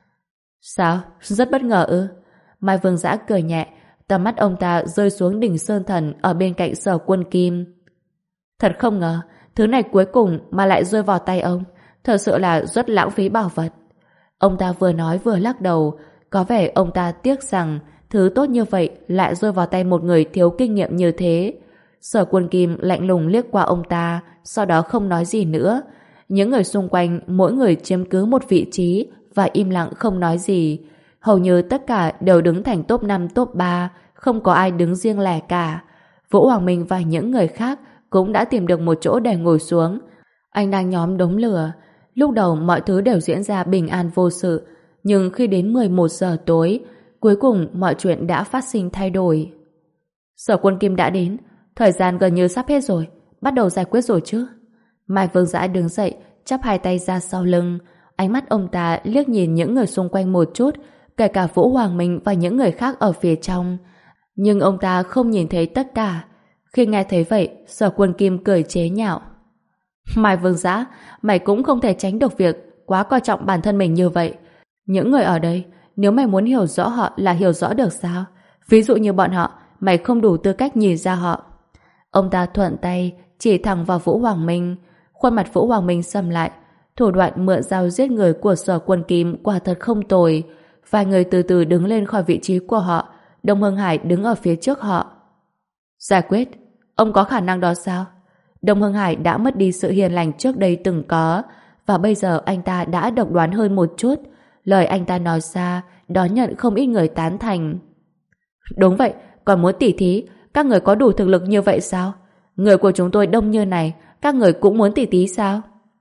Sao? Rất bất ngờ ư? Mai Vương Dã cười nhẹ, tầm mắt ông ta rơi xuống đỉnh Sơn Thần ở bên cạnh Sở Quân Kim. Thật không ngờ, thứ này cuối cùng mà lại rơi vào tay ông. Thật sự là rất lãng phí bảo vật. Ông ta vừa nói vừa lắc đầu, có vẻ ông ta tiếc rằng thứ tốt như vậy lại rơi vào tay một người thiếu kinh nghiệm như thế. Sở Quân Kim lạnh lùng liếc qua ông ta, sau đó không nói gì nữa. Những người xung quanh mỗi người chiếm cứ một vị trí và im lặng không nói gì. Hầu như tất cả đều đứng thành top năm, top ba, không có ai đứng riêng lẻ cả. Vũ Hoàng Minh và những người khác cũng đã tìm được một chỗ để ngồi xuống. Anh đang nhóm đống lửa. Lúc đầu mọi thứ đều diễn ra bình an vô sự, nhưng khi đến mười một giờ tối, cuối cùng mọi chuyện đã phát sinh thay đổi. Sở Quân Kim đã đến, thời gian gần như sắp hết rồi, bắt đầu giải quyết rồi chứ. Mai Vương Dã đứng dậy, chắp hai tay ra sau lưng. Ánh mắt ông ta liếc nhìn những người xung quanh một chút, kể cả Vũ Hoàng Minh và những người khác ở phía trong. Nhưng ông ta không nhìn thấy tất cả. Khi nghe thấy vậy, Sở Quân Kim cười chế nhạo. Mai Vương Dã, mày cũng không thể tránh được việc quá coi trọng bản thân mình như vậy. Những người ở đây, nếu mày muốn hiểu rõ họ là hiểu rõ được sao? Ví dụ như bọn họ, mày không đủ tư cách nhìn ra họ. Ông ta thuận tay, chỉ thẳng vào Vũ Hoàng Minh. Khuôn mặt Vũ Hoàng Minh sầm lại. Thủ đoạn mượn dao giết người của Sở Quân Kim quả thật không tồi. Vài người từ từ đứng lên khỏi vị trí của họ. Đông Hưng Hải đứng ở phía trước họ. Giải quyết, ông có khả năng đó sao? Đông Hưng Hải đã mất đi sự hiền lành trước đây từng có, và bây giờ anh ta đã độc đoán hơn một chút. Lời anh ta nói ra đón nhận không ít người tán thành. Đúng vậy, còn muốn tỉ thí, các người có đủ thực lực như vậy sao? Người của chúng tôi đông như này, các người cũng muốn tỉ thí sao?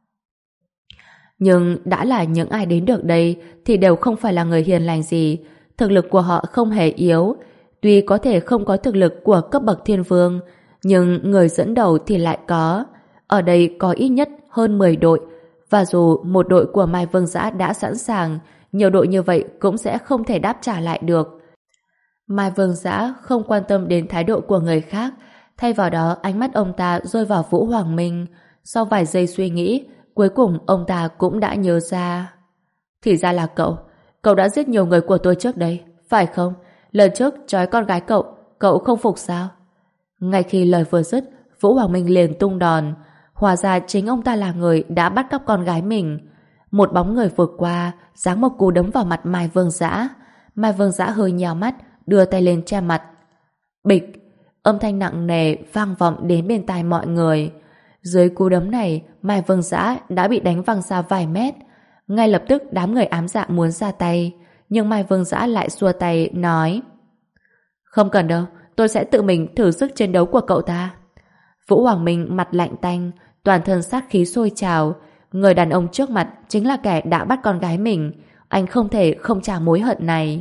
Nhưng đã là những ai đến được đây thì đều không phải là người hiền lành gì. Thực lực của họ không hề yếu. Tuy có thể không có thực lực của cấp bậc thiên vương, nhưng người dẫn đầu thì lại có. Ở đây có ít nhất hơn mười đội, và dù một đội của Mai Vương Dã đã sẵn sàng, nhiều đội như vậy cũng sẽ không thể đáp trả lại được. Mai Vương Dã không quan tâm đến thái độ của người khác, thay vào đó ánh mắt ông ta rơi vào Vũ Hoàng Minh. Sau vài giây suy nghĩ, cuối cùng ông ta cũng đã nhớ ra. Thì ra là cậu, cậu đã giết nhiều người của tôi trước đây, phải không? Lần trước trói con gái cậu, cậu không phục sao? Ngay khi lời vừa dứt, Vũ Hoàng Minh liền tung đòn. Hóa ra chính ông ta là người đã bắt cóc con gái mình. Một bóng người vượt qua, giáng một cú đấm vào mặt Mai Vương Dã. Mai Vương Dã hơi nhào mắt, đưa tay lên che mặt. Bịch! Âm thanh nặng nề vang vọng đến bên tai mọi người. Dưới cú đấm này, Mai Vương Dã đã bị đánh văng xa vài mét. Ngay lập tức đám người ám dạ muốn ra tay, nhưng Mai Vương Dã lại xua tay nói: Không cần đâu, tôi sẽ tự mình thử sức chiến đấu của cậu ta. Vũ Hoàng Minh mặt lạnh tanh, toàn thân sát khí sôi trào. Người đàn ông trước mặt chính là kẻ đã bắt con gái mình. Anh không thể không trả mối hận này.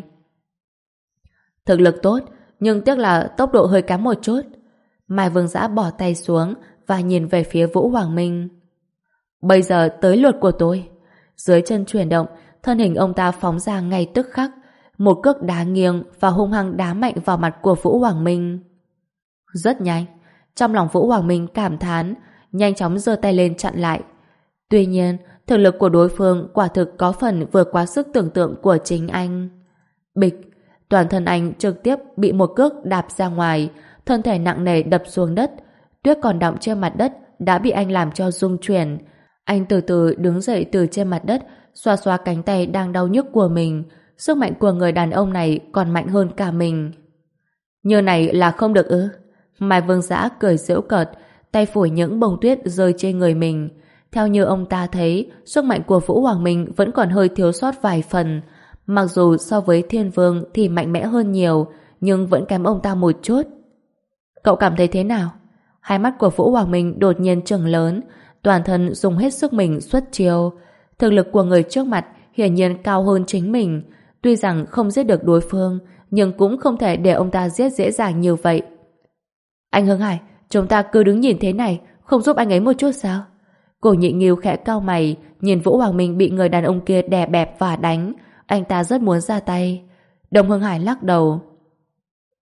Thực lực tốt, nhưng tiếc là tốc độ hơi kém một chút. Mai Vương Dã bỏ tay xuống và nhìn về phía Vũ Hoàng Minh. Bây giờ tới lượt của tôi. Dưới chân chuyển động, thân hình ông ta phóng ra ngay tức khắc. Một cước đá nghiêng và hung hăng đá mạnh vào mặt của Vũ Hoàng Minh. Rất nhanh. Trong lòng Vũ Hoàng Minh cảm thán, nhanh chóng giơ tay lên chặn lại. Tuy nhiên, thực lực của đối phương quả thực có phần vượt quá sức tưởng tượng của chính anh. Bịch! Toàn thân anh trực tiếp bị một cước đạp ra ngoài, thân thể nặng nề đập xuống đất. Tuyết còn đọng trên mặt đất đã bị anh làm cho rung chuyển. Anh từ từ đứng dậy từ trên mặt đất, xoa xoa cánh tay đang đau nhức của mình. Sức mạnh của người đàn ông này còn mạnh hơn cả mình. Như này là không được ư? Mai Vương Dã cười giễu cợt, tay phủi những bông tuyết rơi trên người mình. Theo như ông ta thấy, sức mạnh của Vũ Hoàng Minh vẫn còn hơi thiếu sót vài phần. Mặc dù so với Thiên Vương thì mạnh mẽ hơn nhiều, nhưng vẫn kém ông ta một chút. Cậu cảm thấy thế nào? Hai mắt của Vũ Hoàng Minh đột nhiên trừng lớn, toàn thân dùng hết sức mình xuất chiêu. Thực lực của người trước mặt hiển nhiên cao hơn chính mình. Tuy rằng không giết được đối phương, nhưng cũng không thể để ông ta giết dễ dàng như vậy. Anh Hưng Hải, chúng ta cứ đứng nhìn thế này, không giúp anh ấy một chút sao? Cổ Nhị Nghiêu khẽ cau mày, nhìn Vũ Hoàng Minh bị người đàn ông kia đè bẹp và đánh. Anh ta rất muốn ra tay. Đồng Hưng Hải lắc đầu.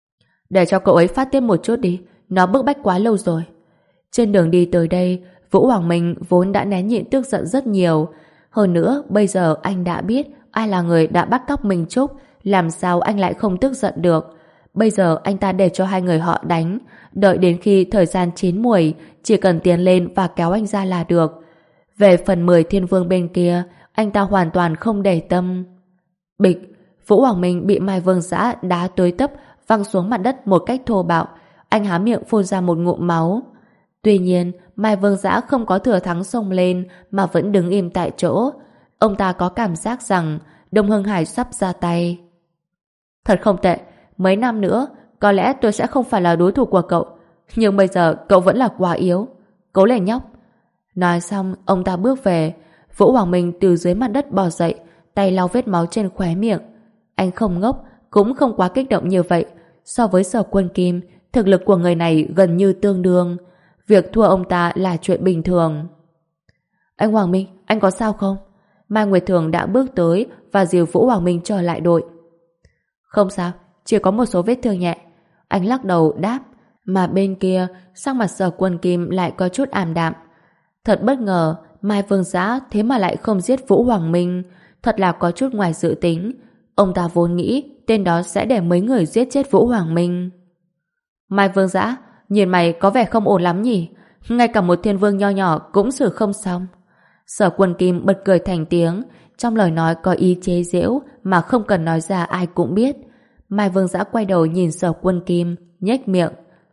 Để cho cậu ấy phát tiết một chút đi, nó bức bách quá lâu rồi. Trên đường đi tới đây, Vũ Hoàng Minh vốn đã nén nhịn tức giận rất nhiều. Hơn nữa, bây giờ anh đã biết ai là người đã bắt cóc Minh Trúc, làm sao anh lại không tức giận được. Bây giờ anh ta để cho hai người họ đánh, đợi đến khi thời gian chín muồi, chỉ cần tiến lên và kéo anh ra là được. Về phần mười thiên vương bên kia, anh ta hoàn toàn không để tâm. Bịch, Vũ Hoàng Minh bị Mai Vương Dã đá tới tấp văng xuống mặt đất một cách thô bạo. Anh há miệng phun ra một ngụm máu. Tuy nhiên, Mai Vương Dã không có thừa thắng xông lên mà vẫn đứng im tại chỗ. Ông ta có cảm giác rằng Đông Hưng Hải sắp ra tay. Thật không tệ, mấy năm nữa có lẽ tôi sẽ không phải là đối thủ của cậu, nhưng bây giờ cậu vẫn là quá yếu. Cố lên nhóc. Nói xong, ông ta bước về. Vũ Hoàng Minh từ dưới mặt đất bò dậy, tay lau vết máu trên khóe miệng. Anh không ngốc, cũng không quá kích động như vậy. So với Sở Quân Kim, thực lực của người này gần như tương đương. Việc thua ông ta là chuyện bình thường. Anh Hoàng Minh, anh có sao không? Mai Nguyệt Thường đã bước tới và dìu Vũ Hoàng Minh trở lại đội. Không sao, chỉ có một số vết thương nhẹ. Anh lắc đầu đáp, mà bên kia sắc mặt Sở Quân Kim lại có chút ảm đạm. Thật bất ngờ, Mai Vương Dã thế mà lại không giết Vũ Hoàng Minh. Thật là có chút ngoài dự tính. Ông ta vốn nghĩ tên đó sẽ để mấy người giết chết Vũ Hoàng Minh. Mai Vương Dã, nhìn mày có vẻ không ổn lắm nhỉ? Ngay cả một thiên vương nho nhỏ cũng xử không xong. Sở Quân Kim bật cười thành tiếng, trong lời nói có ý chế giễu mà không cần nói ra ai cũng biết. Mai Vương Dã quay đầu nhìn Sở Quân Kim, nhếch miệng.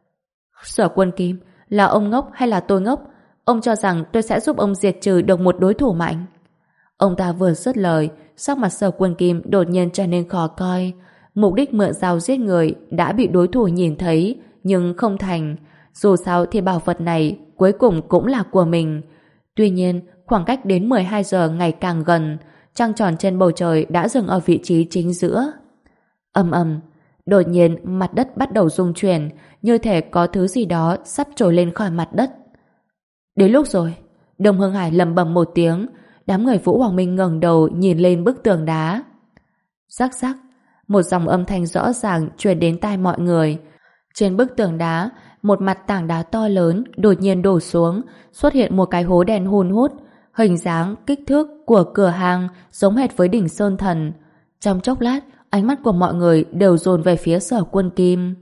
Sở Quân Kim, là ông ngốc hay là tôi ngốc? Ông cho rằng tôi sẽ giúp ông diệt trừ được một đối thủ mạnh? Ông ta vừa dứt lời, sắc mặt Sở Quân Kim đột nhiên trở nên khó coi. Mục đích mượn dao giết người đã bị đối thủ nhìn thấy, nhưng không thành. Dù sao thì bảo vật này cuối cùng cũng là của mình. Tuy nhiên, khoảng cách đến mười hai giờ ngày càng gần, trăng tròn trên bầu trời đã dừng ở vị trí chính giữa. Ầm ầm, đột nhiên mặt đất bắt đầu rung chuyển, như thể có thứ gì đó sắp trồi lên khỏi mặt đất. Đến lúc rồi, Đông Hưng Hải lầm bầm một tiếng, đám người Vũ Hoàng Minh ngẩng đầu nhìn lên bức tường đá. Rắc rắc, một dòng âm thanh rõ ràng truyền đến tai mọi người. Trên bức tường đá, một mặt tảng đá to lớn đột nhiên đổ xuống, xuất hiện một cái hố đen hun hút, hình dáng, kích thước của cửa hàng giống hệt với đỉnh Sơn Thần. Trong chốc lát, ánh mắt của mọi người đều dồn về phía Sở Quân Kim.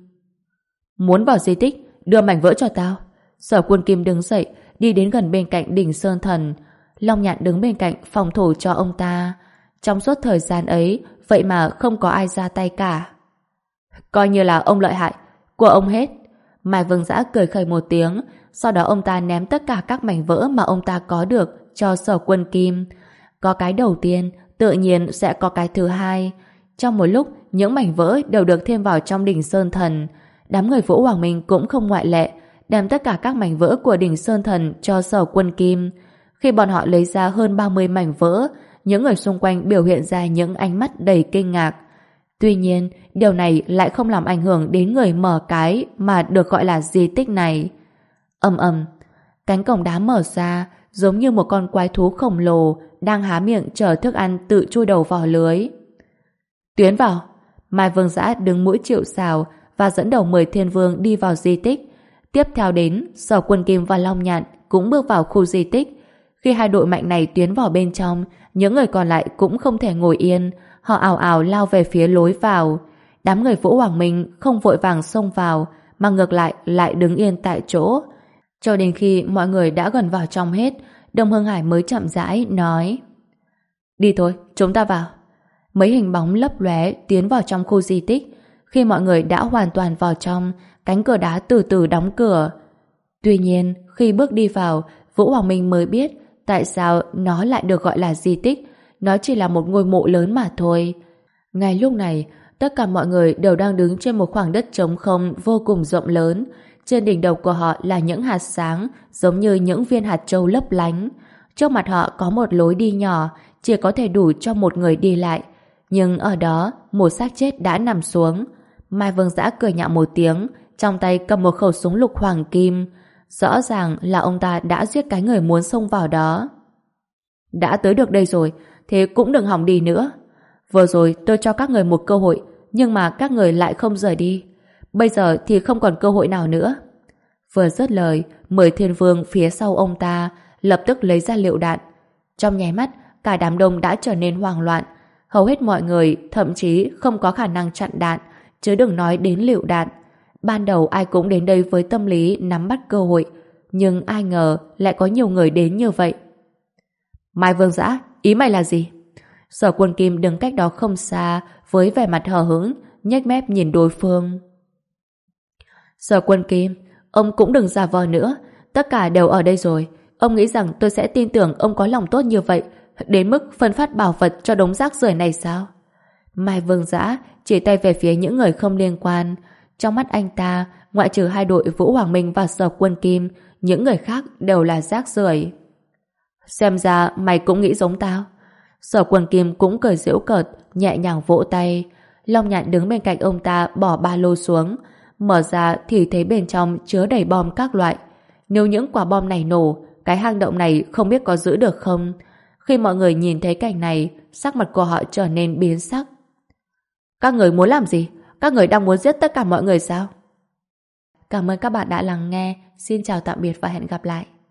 Muốn vào di tích, đưa mảnh vỡ cho tao. Sở Quân Kim đứng dậy, đi đến gần bên cạnh đỉnh Sơn Thần. Long Nhạn đứng bên cạnh phòng thủ cho ông ta. Trong suốt thời gian ấy, vậy mà không có ai ra tay cả. Coi như là ông lợi hại, của ông hết. Mai Vương Dã cười khẩy một tiếng, sau đó ông ta ném tất cả các mảnh vỡ mà ông ta có được cho Sở Quân Kim. Có cái đầu tiên, tự nhiên sẽ có cái thứ hai. Trong một lúc, những mảnh vỡ đều được thêm vào trong đỉnh Sơn Thần. Đám người Vũ Hoàng Minh cũng không ngoại lệ, đem tất cả các mảnh vỡ của đỉnh Sơn Thần cho Sở Quân Kim. Khi bọn họ lấy ra hơn ba mươi mảnh vỡ, những người xung quanh biểu hiện ra những ánh mắt đầy kinh ngạc. Tuy nhiên, điều này lại không làm ảnh hưởng đến người mở cái mà được gọi là di tích này. Ầm ầm, cánh cổng đá mở ra, giống như một con quái thú khổng lồ đang há miệng chờ thức ăn tự chui đầu vào lưới. Tiến vào. Mai Vương Dã đứng mũi chịu sào và dẫn đầu mười thiên vương đi vào di tích. Tiếp theo đến, Sở Quân Kim và Long Nhạn cũng bước vào khu di tích. Khi hai đội mạnh này tiến vào bên trong, những người còn lại cũng không thể ngồi yên. Họ ào ào lao về phía lối vào. Đám người Vũ Hoàng Minh không vội vàng xông vào, mà ngược lại lại đứng yên tại chỗ. Cho đến khi mọi người đã gần vào trong hết, Đông Hưng Hải mới chậm rãi nói: Đi thôi, chúng ta vào. Mấy hình bóng lấp lóe tiến vào trong khu di tích. Khi mọi người đã hoàn toàn vào trong, cánh cửa đá từ từ đóng cửa. Tuy nhiên, khi bước đi vào, Vũ Hoàng Minh mới biết tại sao nó lại được gọi là di tích. Nó chỉ là một ngôi mộ lớn mà thôi. Ngay lúc này, tất cả mọi người đều đang đứng trên một khoảng đất trống không vô cùng rộng lớn. Trên đỉnh đầu của họ là những hạt sáng, giống như những viên hạt châu lấp lánh. Trước mặt họ có một lối đi nhỏ, chỉ có thể đủ cho một người đi lại. Nhưng ở đó, một xác chết đã nằm xuống. Mai Vương Dã cười nhạo một tiếng, trong tay cầm một khẩu súng lục hoàng kim. Rõ ràng là ông ta đã giết cái người muốn xông vào đó. Đã tới được đây rồi, thế cũng đừng hòng đi nữa. Vừa rồi tôi cho các người một cơ hội, nhưng mà các người lại không rời đi. Bây giờ thì không còn cơ hội nào nữa. Vừa dứt lời, mười thiên vương phía sau ông ta lập tức lấy ra lựu đạn. Trong nháy mắt, cả đám đông đã trở nên hoang loạn. Hầu hết mọi người thậm chí không có khả năng chặn đạn, chứ đừng nói đến lựu đạn. Ban đầu ai cũng đến đây với tâm lý nắm bắt cơ hội, nhưng ai ngờ lại có nhiều người đến như vậy. Mai Vương Dã, ý mày là gì? Sở Quân Kim đứng cách đó không xa với vẻ mặt hờ hững, nhếch mép nhìn đối phương. Sở Quân Kim, ông cũng đừng giả vờ nữa, tất cả đều ở đây rồi. Ông nghĩ rằng tôi sẽ tin tưởng ông có lòng tốt như vậy, đến mức phân phát bảo vật cho đống rác rưởi này sao? Mai Vương Dã chỉ tay về phía những người không liên quan. Trong mắt anh ta, ngoại trừ hai đội Vũ Hoàng Minh và Sở Quân Kim, những người khác đều là rác rưởi. Xem ra mày cũng nghĩ giống tao. Sở Quân Kim cũng cười giễu cợt, nhẹ nhàng vỗ tay. Long Nhạn đứng bên cạnh ông ta bỏ ba lô xuống, mở ra thì thấy bên trong chứa đầy bom các loại. Nếu những quả bom này nổ, cái hang động này không biết có giữ được không. Khi mọi người nhìn thấy cảnh này, sắc mặt của họ trở nên biến sắc. Các người muốn làm gì? Các người đang muốn giết tất cả mọi người sao? Cảm ơn các bạn đã lắng nghe. Xin chào tạm biệt và hẹn gặp lại.